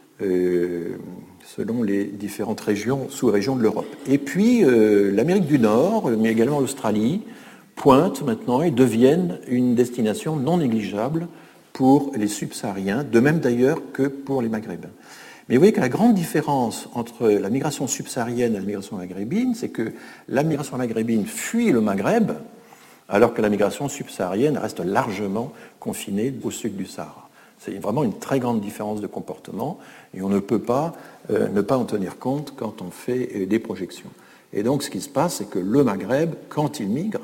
selon les différentes régions, sous-régions de l'Europe. Et puis l'Amérique du Nord, mais également l'Australie, pointent maintenant et deviennent une destination non négligeable pour les subsahariens, de même d'ailleurs que pour les maghrébins. Mais vous voyez que la grande différence entre la migration subsaharienne et la migration maghrébine, c'est que la migration maghrébine fuit le Maghreb, alors que la migration subsaharienne reste largement confinée au sud du Sahara. C'est vraiment une très grande différence de comportement, et on ne peut pas ne pas en tenir compte quand on fait des projections. Et donc ce qui se passe, c'est que le Maghreb, quand il migre,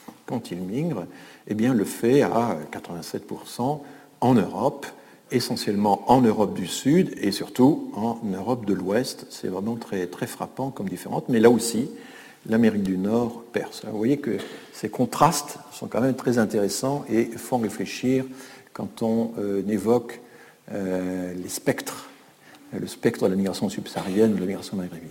eh bien, le fait à 87% en Europe, essentiellement en Europe du Sud et surtout en Europe de l'Ouest. C'est vraiment très, très frappant comme différence. Mais là aussi, l'Amérique du Nord perce. Vous voyez que ces contrastes sont quand même très intéressants et font réfléchir quand on évoque les spectres, le spectre de la migration subsaharienne, de la migration maghrébine.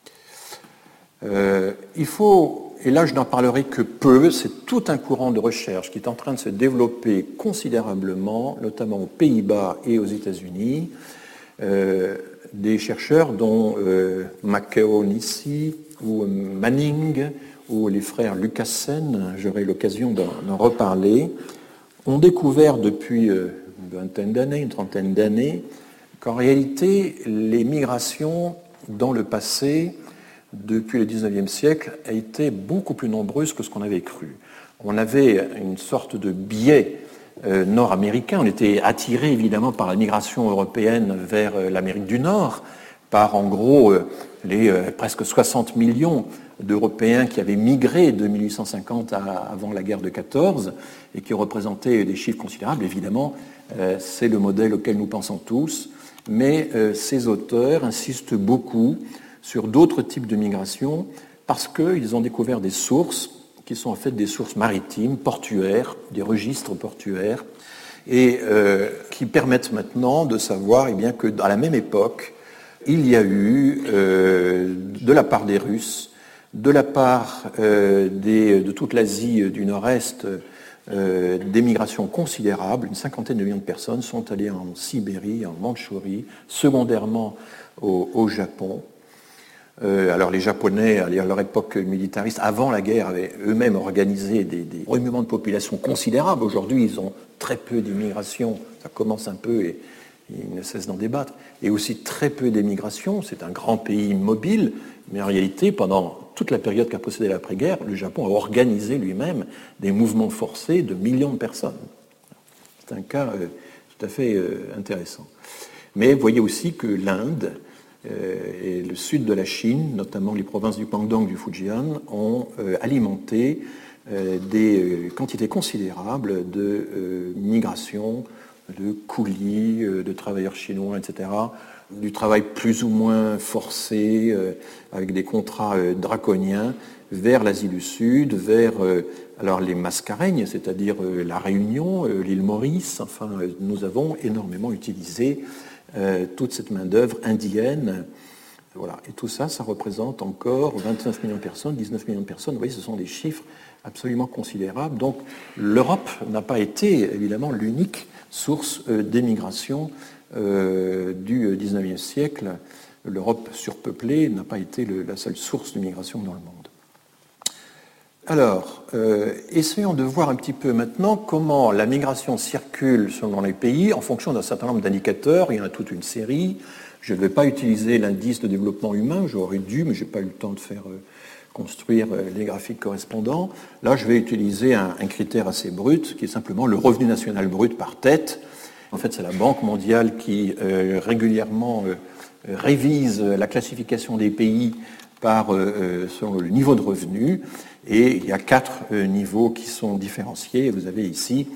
Il faut, et là je n'en parlerai que peu, c'est tout un courant de recherche qui est en train de se développer considérablement, notamment aux Pays-Bas et aux États-Unis, des chercheurs dont McKeown ici, ou Manning, ou les frères Lucassen, j'aurai l'occasion d'en reparler, ont découvert depuis une trentaine d'années, qu'en réalité, les migrations dans le passé, depuis le XIXe siècle, a été beaucoup plus nombreuse que ce qu'on avait cru. On avait une sorte de biais nord-américain. On était attiré évidemment par la migration européenne vers l'Amérique du Nord, par en gros les presque 60 millions d'Européens qui avaient migré de 1850 avant la guerre de 14 et qui représentaient des chiffres considérables. Évidemment, c'est le modèle auquel nous pensons tous, mais ces auteurs insistent beaucoup sur d'autres types de migration parce qu'ils ont découvert des sources qui sont en fait des sources maritimes, portuaires, des registres portuaires, et qui permettent maintenant de savoir bien, que dans la même époque, il y a eu, de la part des Russes, de la part de toute l'Asie du Nord-Est, des migrations considérables. Une cinquantaine de millions de personnes sont allées en Sibérie, en Mandchourie, secondairement au Japon. Alors les Japonais, à leur époque militariste, avant la guerre, avaient eux-mêmes organisé des remuements de population considérables. Aujourd'hui, ils ont très peu d'immigration. Ça commence un peu et ils ne cessent d'en débattre. Et aussi très peu d'émigration. C'est un grand pays mobile, mais en réalité, pendant toute la période qu'a précédé l'après-guerre, le Japon a organisé lui-même des mouvements forcés de millions de personnes. C'est un cas tout à fait intéressant. Mais vous voyez aussi que l'Inde et le sud de la Chine, notamment les provinces du Guangdong, du Fujian, ont alimenté des quantités considérables de migration, de coulis, de travailleurs chinois, etc., du travail plus ou moins forcé, avec des contrats draconiens, vers l'Asie du Sud, vers alors les Mascareignes, c'est-à-dire la Réunion, l'île Maurice. Enfin, nous avons énormément utilisé toute cette main-d'œuvre indienne. Voilà. Et tout ça, ça représente encore 29 millions de personnes, 19 millions de personnes. Vous voyez, ce sont des chiffres absolument considérables. Donc, l'Europe n'a pas été, évidemment, l'unique source d'émigration du XIXe siècle. L'Europe surpeuplée n'a pas été la seule source de migration dans le monde. Alors, essayons de voir un petit peu maintenant comment la migration circule selon les pays en fonction d'un certain nombre d'indicateurs. Il y en a toute une série. Je ne vais pas utiliser l'indice de développement humain, j'aurais dû, mais je n'ai pas eu le temps de faire construire les graphiques correspondants. Là, je vais utiliser un critère assez brut, qui est simplement le revenu national brut par tête. En fait, c'est la Banque mondiale qui régulièrement révise la classification des pays selon le niveau de revenu. Et il y a 4 niveaux qui sont différenciés. Vous avez ici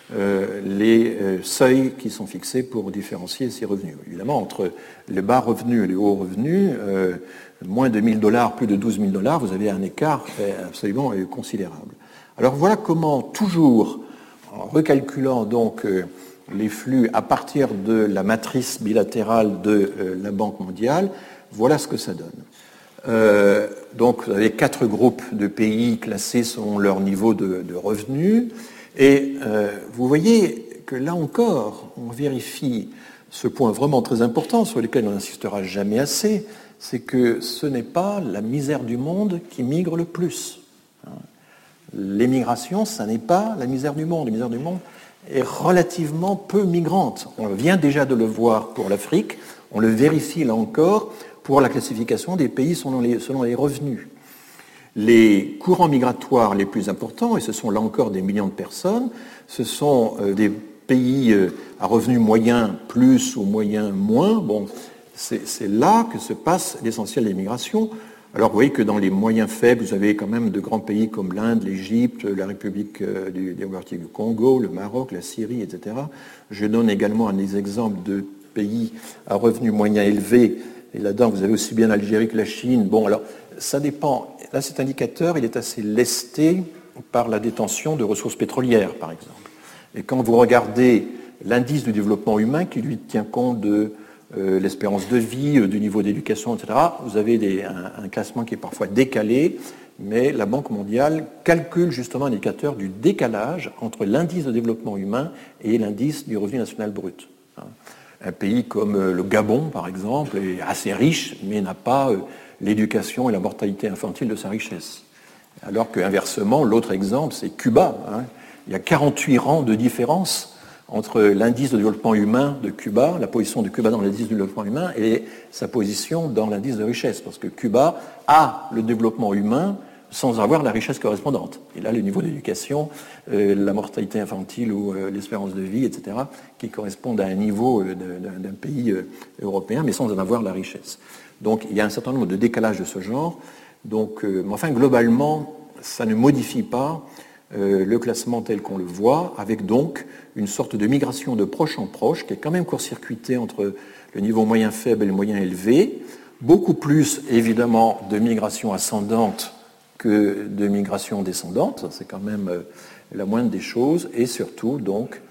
les seuils qui sont fixés pour différencier ces revenus. Évidemment, entre les bas revenus et les hauts revenus, moins de $1 000, plus de $12 000, vous avez un écart absolument considérable. Alors voilà comment, toujours en recalculant donc les flux à partir de la matrice bilatérale de la Banque mondiale, voilà ce que ça donne. Donc vous avez 4 groupes de pays classés selon leur niveau de revenus. Et vous voyez que là encore, on vérifie ce point vraiment très important sur lequel on n'insistera jamais assez, c'est que ce n'est pas la misère du monde qui migre le plus. L'émigration, ça n'est pas la misère du monde. La misère du monde est relativement peu migrante. On vient déjà de le voir pour l'Afrique, on le vérifie là encore pour la classification des pays selon les revenus. Les courants migratoires les plus importants, et ce sont là encore des millions de personnes, ce sont des pays à revenus moyens plus ou moyens moins. Bon, c'est là que se passe l'essentiel des migrations. Alors vous voyez que dans les moyens faibles, vous avez quand même de grands pays comme l'Inde, l'Égypte, la République démocratique du Congo, le Maroc, la Syrie, etc. Je donne également des exemples de pays à revenus moyens élevés. Et là-dedans, vous avez aussi bien l'Algérie que la Chine. Bon, alors, ça dépend. Là, cet indicateur, il est assez lesté par la détention de ressources pétrolières, par exemple. Et quand vous regardez l'indice du développement humain, qui lui tient compte de l'espérance de vie, du niveau d'éducation, etc., vous avez un classement qui est parfois décalé, mais la Banque mondiale calcule justement un indicateur du décalage entre l'indice de développement humain et l'indice du revenu national brut. Un pays comme le Gabon, par exemple, est assez riche, mais n'a pas l'éducation et la mortalité infantile de sa richesse. Alors qu'inversement, l'autre exemple, c'est Cuba. Il y a 48 rangs de différence entre l'indice de développement humain de Cuba, la position de Cuba dans l'indice de développement humain, et sa position dans l'indice de richesse. Parce que Cuba a le développement humain sans avoir la richesse correspondante. Il a le niveau d'éducation, la mortalité infantile ou l'espérance de vie, etc., qui correspondent à un niveau d'un pays européen, mais sans en avoir la richesse. Donc il y a un certain nombre de décalages de ce genre. Donc, mais enfin, globalement, ça ne modifie pas le classement tel qu'on le voit, avec donc une sorte de migration de proche en proche, qui est quand même court-circuitée entre le niveau moyen faible et le moyen élevé, beaucoup plus, évidemment, de migration ascendante que de migration descendante, c'est quand même la moindre des choses, et surtout, donc,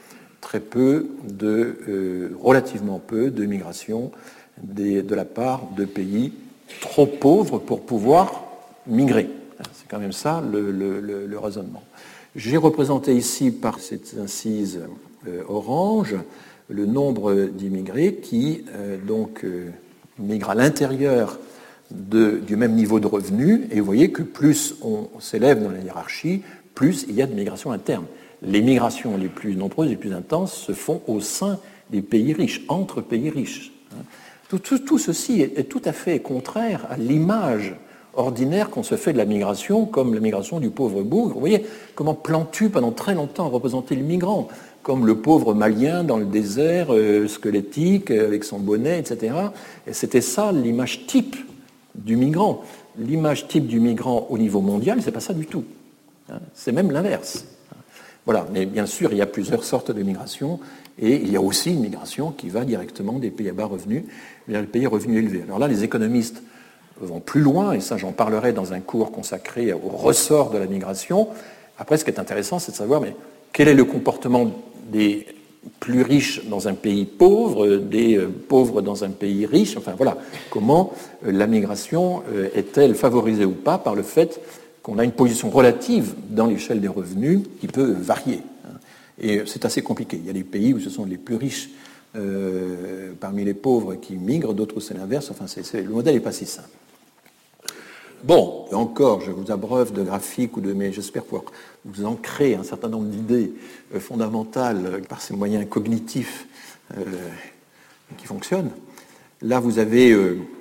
relativement peu de migration de la part de pays trop pauvres pour pouvoir migrer. C'est quand même ça le raisonnement. J'ai représenté ici par cette incise orange le nombre d'immigrés qui migrent à l'intérieur du même niveau de revenu, et vous voyez que plus on s'élève dans la hiérarchie, plus il y a de migration interne. Les migrations les plus nombreuses, les plus intenses, se font au sein des pays riches, entre pays riches. Tout ceci est tout à fait contraire à l'image ordinaire qu'on se fait de la migration, comme la migration du pauvre bougre. Vous voyez comment Plantu, pendant très longtemps, représentait le migrant. comme le pauvre Malien dans le désert, squelettique, avec son bonnet, etc. Et c'était ça l'image type du migrant. L'image type du migrant au niveau mondial, c'est pas ça du tout. C'est même l'inverse. Voilà, mais bien sûr, il y a plusieurs sortes de migration, et il y a aussi une migration qui va directement des pays à bas revenus vers les pays à revenus élevés. Alors là, les économistes vont plus loin, et ça j'en parlerai dans un cours consacré au ressort de la migration. Après, ce qui est intéressant, c'est de savoir mais, quel est le comportement des plus riches dans un pays pauvre, des pauvres dans un pays riche. Enfin voilà, comment la migration est-elle favorisée ou pas par le fait qu'on a une position relative dans l'échelle des revenus qui peut varier. Et c'est assez compliqué. Il y a des pays où ce sont les plus riches parmi les pauvres qui migrent, d'autres où c'est l'inverse. Enfin, le modèle n'est pas si simple. Bon, encore, je vous abreuve de graphiques mais j'espère pouvoir vous ancrer un certain nombre d'idées fondamentales par ces moyens cognitifs qui fonctionnent. Là, vous avez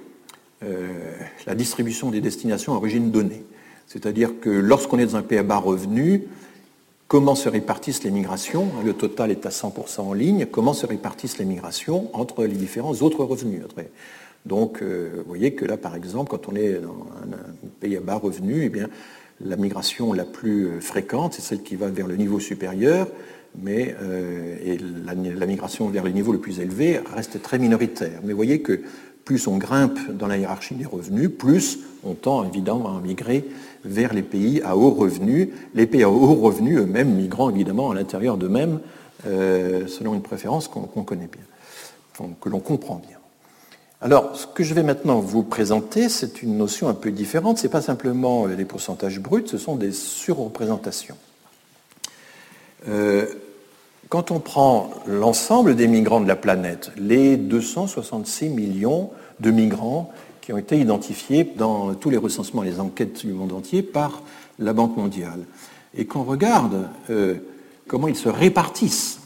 la distribution des destinations à origine donnée. C'est-à-dire que lorsqu'on est dans un pays à bas revenu, comment se répartissent les migrations? Le total est à 100% en ligne. Comment se répartissent les migrations entre les différents autres revenus? Donc, vous voyez que là, par exemple, quand on est dans un pays à bas revenu, eh bien, la migration la plus fréquente, c'est celle qui va vers le niveau supérieur, mais et la migration vers le niveau le plus élevé reste très minoritaire. Mais vous voyez que plus on grimpe dans la hiérarchie des revenus, plus on tend évidemment à migrer vers les pays à haut revenu. Les pays à haut revenu eux-mêmes migrant évidemment à l'intérieur d'eux-mêmes selon une préférence qu'on connaît bien, que l'on comprend bien. Alors, ce que je vais maintenant vous présenter, c'est une notion un peu différente. Ce n'est pas simplement les pourcentages bruts, ce sont des surreprésentations. Quand on prend l'ensemble des migrants de la planète, les 266 millions de migrants qui ont été identifiés dans tous les recensements et les enquêtes du monde entier par la Banque mondiale, et qu'on regarde comment ils se répartissent,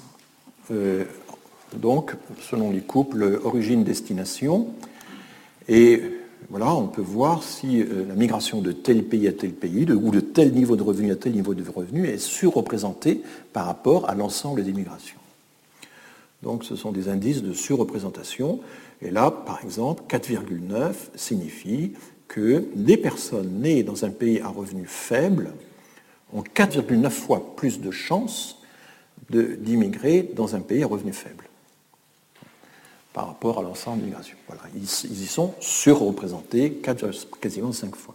donc selon les couples origine-destination, et voilà, on peut voir si la migration de tel pays à tel pays, ou de tel niveau de revenu à tel niveau de revenu, est surreprésentée par rapport à l'ensemble des migrations. Donc ce sont des indices de surreprésentation. Et là, par exemple, 4,9 signifie que des personnes nées dans un pays à revenu faible ont 4,9 fois plus de chances d'immigrer dans un pays à revenu faible par rapport à l'ensemble des migrations. Voilà, ils y sont surreprésentés quasiment 5 fois.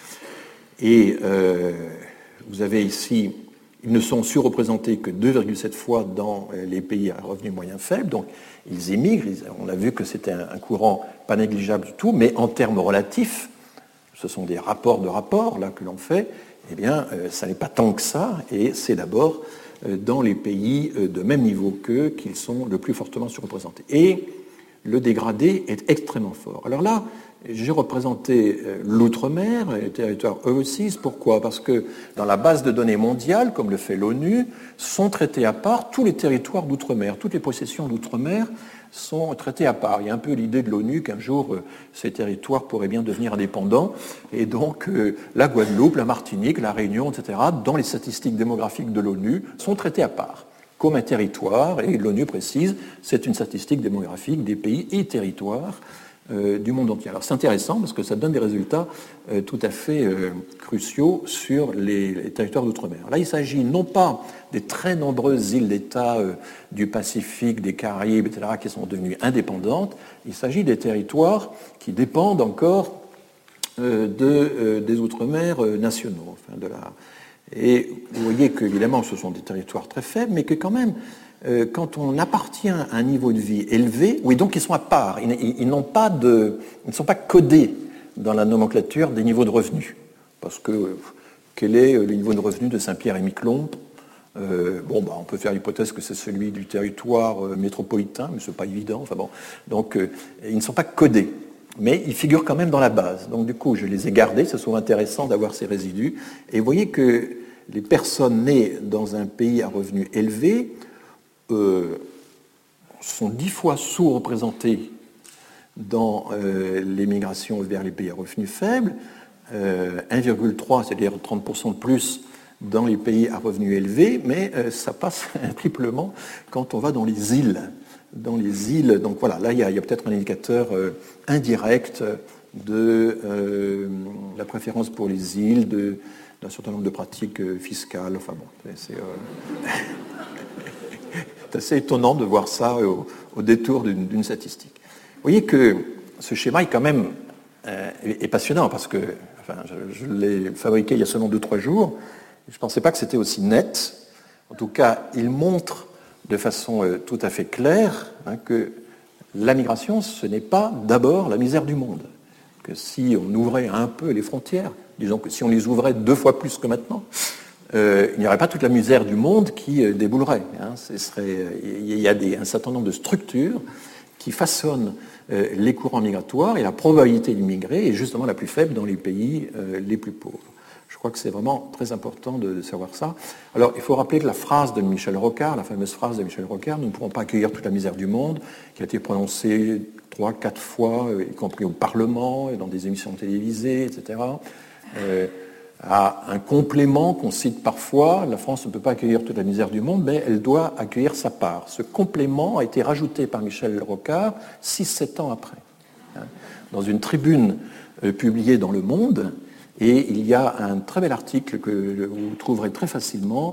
Et vous avez ici, ils ne sont surreprésentés que 2,7 fois dans les pays à revenus moyens faibles, donc ils émigrent, on a vu que c'était un courant pas négligeable du tout, mais en termes relatifs, ce sont des rapports de rapports là que l'on fait, eh bien ça n'est pas tant que ça, et c'est d'abord dans les pays de même niveau qu'eux qu'ils sont le plus fortement surreprésentés. Et le dégradé est extrêmement fort. Alors là, j'ai représenté l'outre-mer, les territoires overseas. Pourquoi? Parce que dans la base de données mondiale, comme le fait l'ONU, sont traités à part tous les territoires d'outre-mer. Toutes les possessions d'outre-mer sont traitées à part. Il y a un peu l'idée de l'ONU qu'un jour, ces territoires pourraient bien devenir indépendants. Et donc, la Guadeloupe, la Martinique, la Réunion, etc., dans les statistiques démographiques de l'ONU, sont traités à part comme un territoire, et l'ONU précise, c'est une statistique démographique des pays et territoires du monde entier. Alors c'est intéressant parce que ça donne des résultats tout à fait cruciaux sur les territoires d'outre-mer. Là, il s'agit non pas des très nombreuses îles-État du Pacifique, des Caraïbes, etc., qui sont devenues indépendantes, il s'agit des territoires qui dépendent encore des outre-mer nationaux, enfin Et vous voyez qu'évidemment, ce sont des territoires très faibles, mais que quand même, quand on appartient à un niveau de vie élevé, oui, donc ils sont à part, ils ne sont pas codés dans la nomenclature des niveaux de revenus. Parce que quel est le niveau de revenus de Saint-Pierre-et-Miquelon? On peut faire l'hypothèse que c'est celui du territoire métropolitain, mais ce n'est pas évident. Enfin bon, donc ils ne sont pas codés. Mais ils figurent quand même dans la base. Donc du coup, je les ai gardés, c'est souvent intéressant d'avoir ces résidus. Et vous voyez que les personnes nées dans un pays à revenus élevés sont 10 fois sous-représentées dans les migrations vers les pays à revenus faibles, 1,3, c'est-à-dire 30% de plus dans les pays à revenus élevés, mais ça passe triplement quand on va dans les îles. Dans les îles, donc voilà, là il y a peut-être un indicateur indirect de la préférence pour les îles, d'un certain nombre de pratiques fiscales. Enfin bon, c'est assez étonnant de voir ça au détour d'une statistique. Vous voyez que ce schéma est quand même est passionnant parce que enfin, je l'ai fabriqué il y a seulement 2-3 jours. Je ne pensais pas que c'était aussi net. En tout cas, il montre de façon tout à fait claire que la migration, ce n'est pas d'abord la misère du monde. Que si on ouvrait un peu les frontières, disons que si on les ouvrait 2 fois plus que maintenant, il n'y aurait pas toute la misère du monde qui déboulerait. Il y a un certain nombre de structures qui façonnent les courants migratoires et la probabilité d'immigrer est justement la plus faible dans les pays les plus pauvres. Je crois que c'est vraiment très important de savoir ça. Alors, il faut rappeler que la phrase de Michel Rocard, la fameuse phrase de Michel Rocard, nous ne pourrons pas accueillir toute la misère du monde, qui a été prononcée 3-4 fois, y compris au Parlement et dans des émissions télévisées, etc., a un complément qu'on cite parfois. La France ne peut pas accueillir toute la misère du monde, mais elle doit accueillir sa part. Ce complément a été rajouté par Michel Rocard 6-7 ans après, dans une tribune publiée dans Le Monde. Et il y a un très bel article que vous trouverez très facilement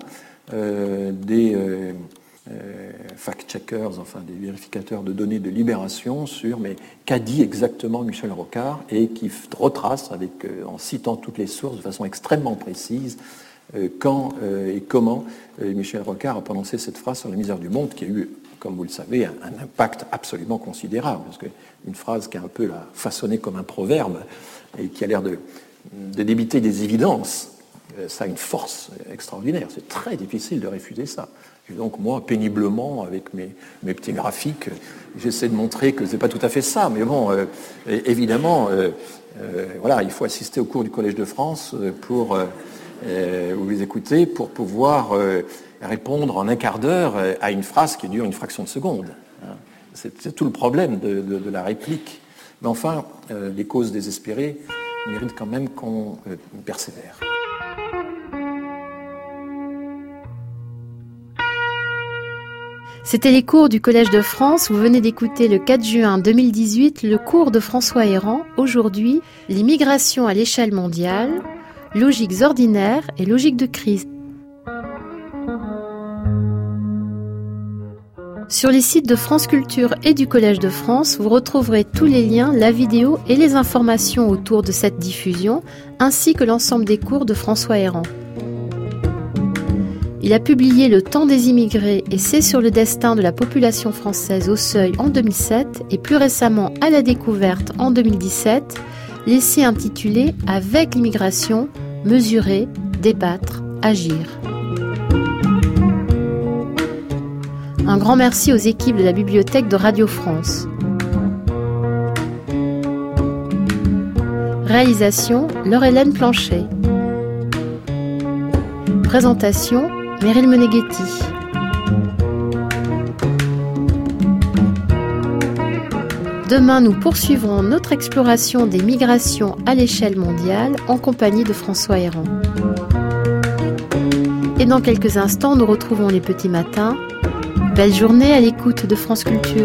des fact-checkers, enfin des vérificateurs de données de Libération sur mais qu'a dit exactement Michel Rocard et qui retrace en citant toutes les sources de façon extrêmement précise quand et comment Michel Rocard a prononcé cette phrase sur la misère du monde qui a eu, comme vous le savez, un impact absolument considérable parce qu'une phrase qui est un peu façonnée comme un proverbe et qui a l'air de débiter des évidences, ça a une force extraordinaire. C'est très difficile de réfuter ça. Et donc moi, péniblement, avec mes petits graphiques, j'essaie de montrer que c'est pas tout à fait ça. Mais bon, évidemment, voilà, il faut assister au cours du Collège de France pour vous les écouter, pour pouvoir répondre en un quart d'heure à une phrase qui dure une fraction de seconde. C'est tout le problème de la réplique. Mais enfin, les causes désespérées mérite quand même qu'on persévère. C'était les cours du Collège de France. Vous venez d'écouter le 4 juin 2018 le cours de François Héran. Aujourd'hui, les migrations à l'échelle mondiale, logiques ordinaires et logiques de crise. Sur les sites de France Culture et du Collège de France, vous retrouverez tous les liens, la vidéo et les informations autour de cette diffusion, ainsi que l'ensemble des cours de François Héran. Il a publié Le Temps des immigrés et C'est sur le destin de la population française au Seuil en 2007 et plus récemment À la découverte en 2017, l'essai intitulé Avec l'immigration, mesurer, débattre, agir. Un grand merci aux équipes de la bibliothèque de Radio France. Réalisation, Laure-Hélène Planchet. Présentation, Meryl Meneghetti. Demain, nous poursuivrons notre exploration des migrations à l'échelle mondiale en compagnie de François Héran. Et dans quelques instants, nous retrouvons les petits matins. Belle journée à l'écoute de France Culture.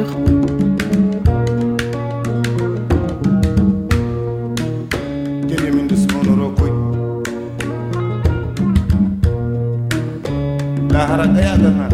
La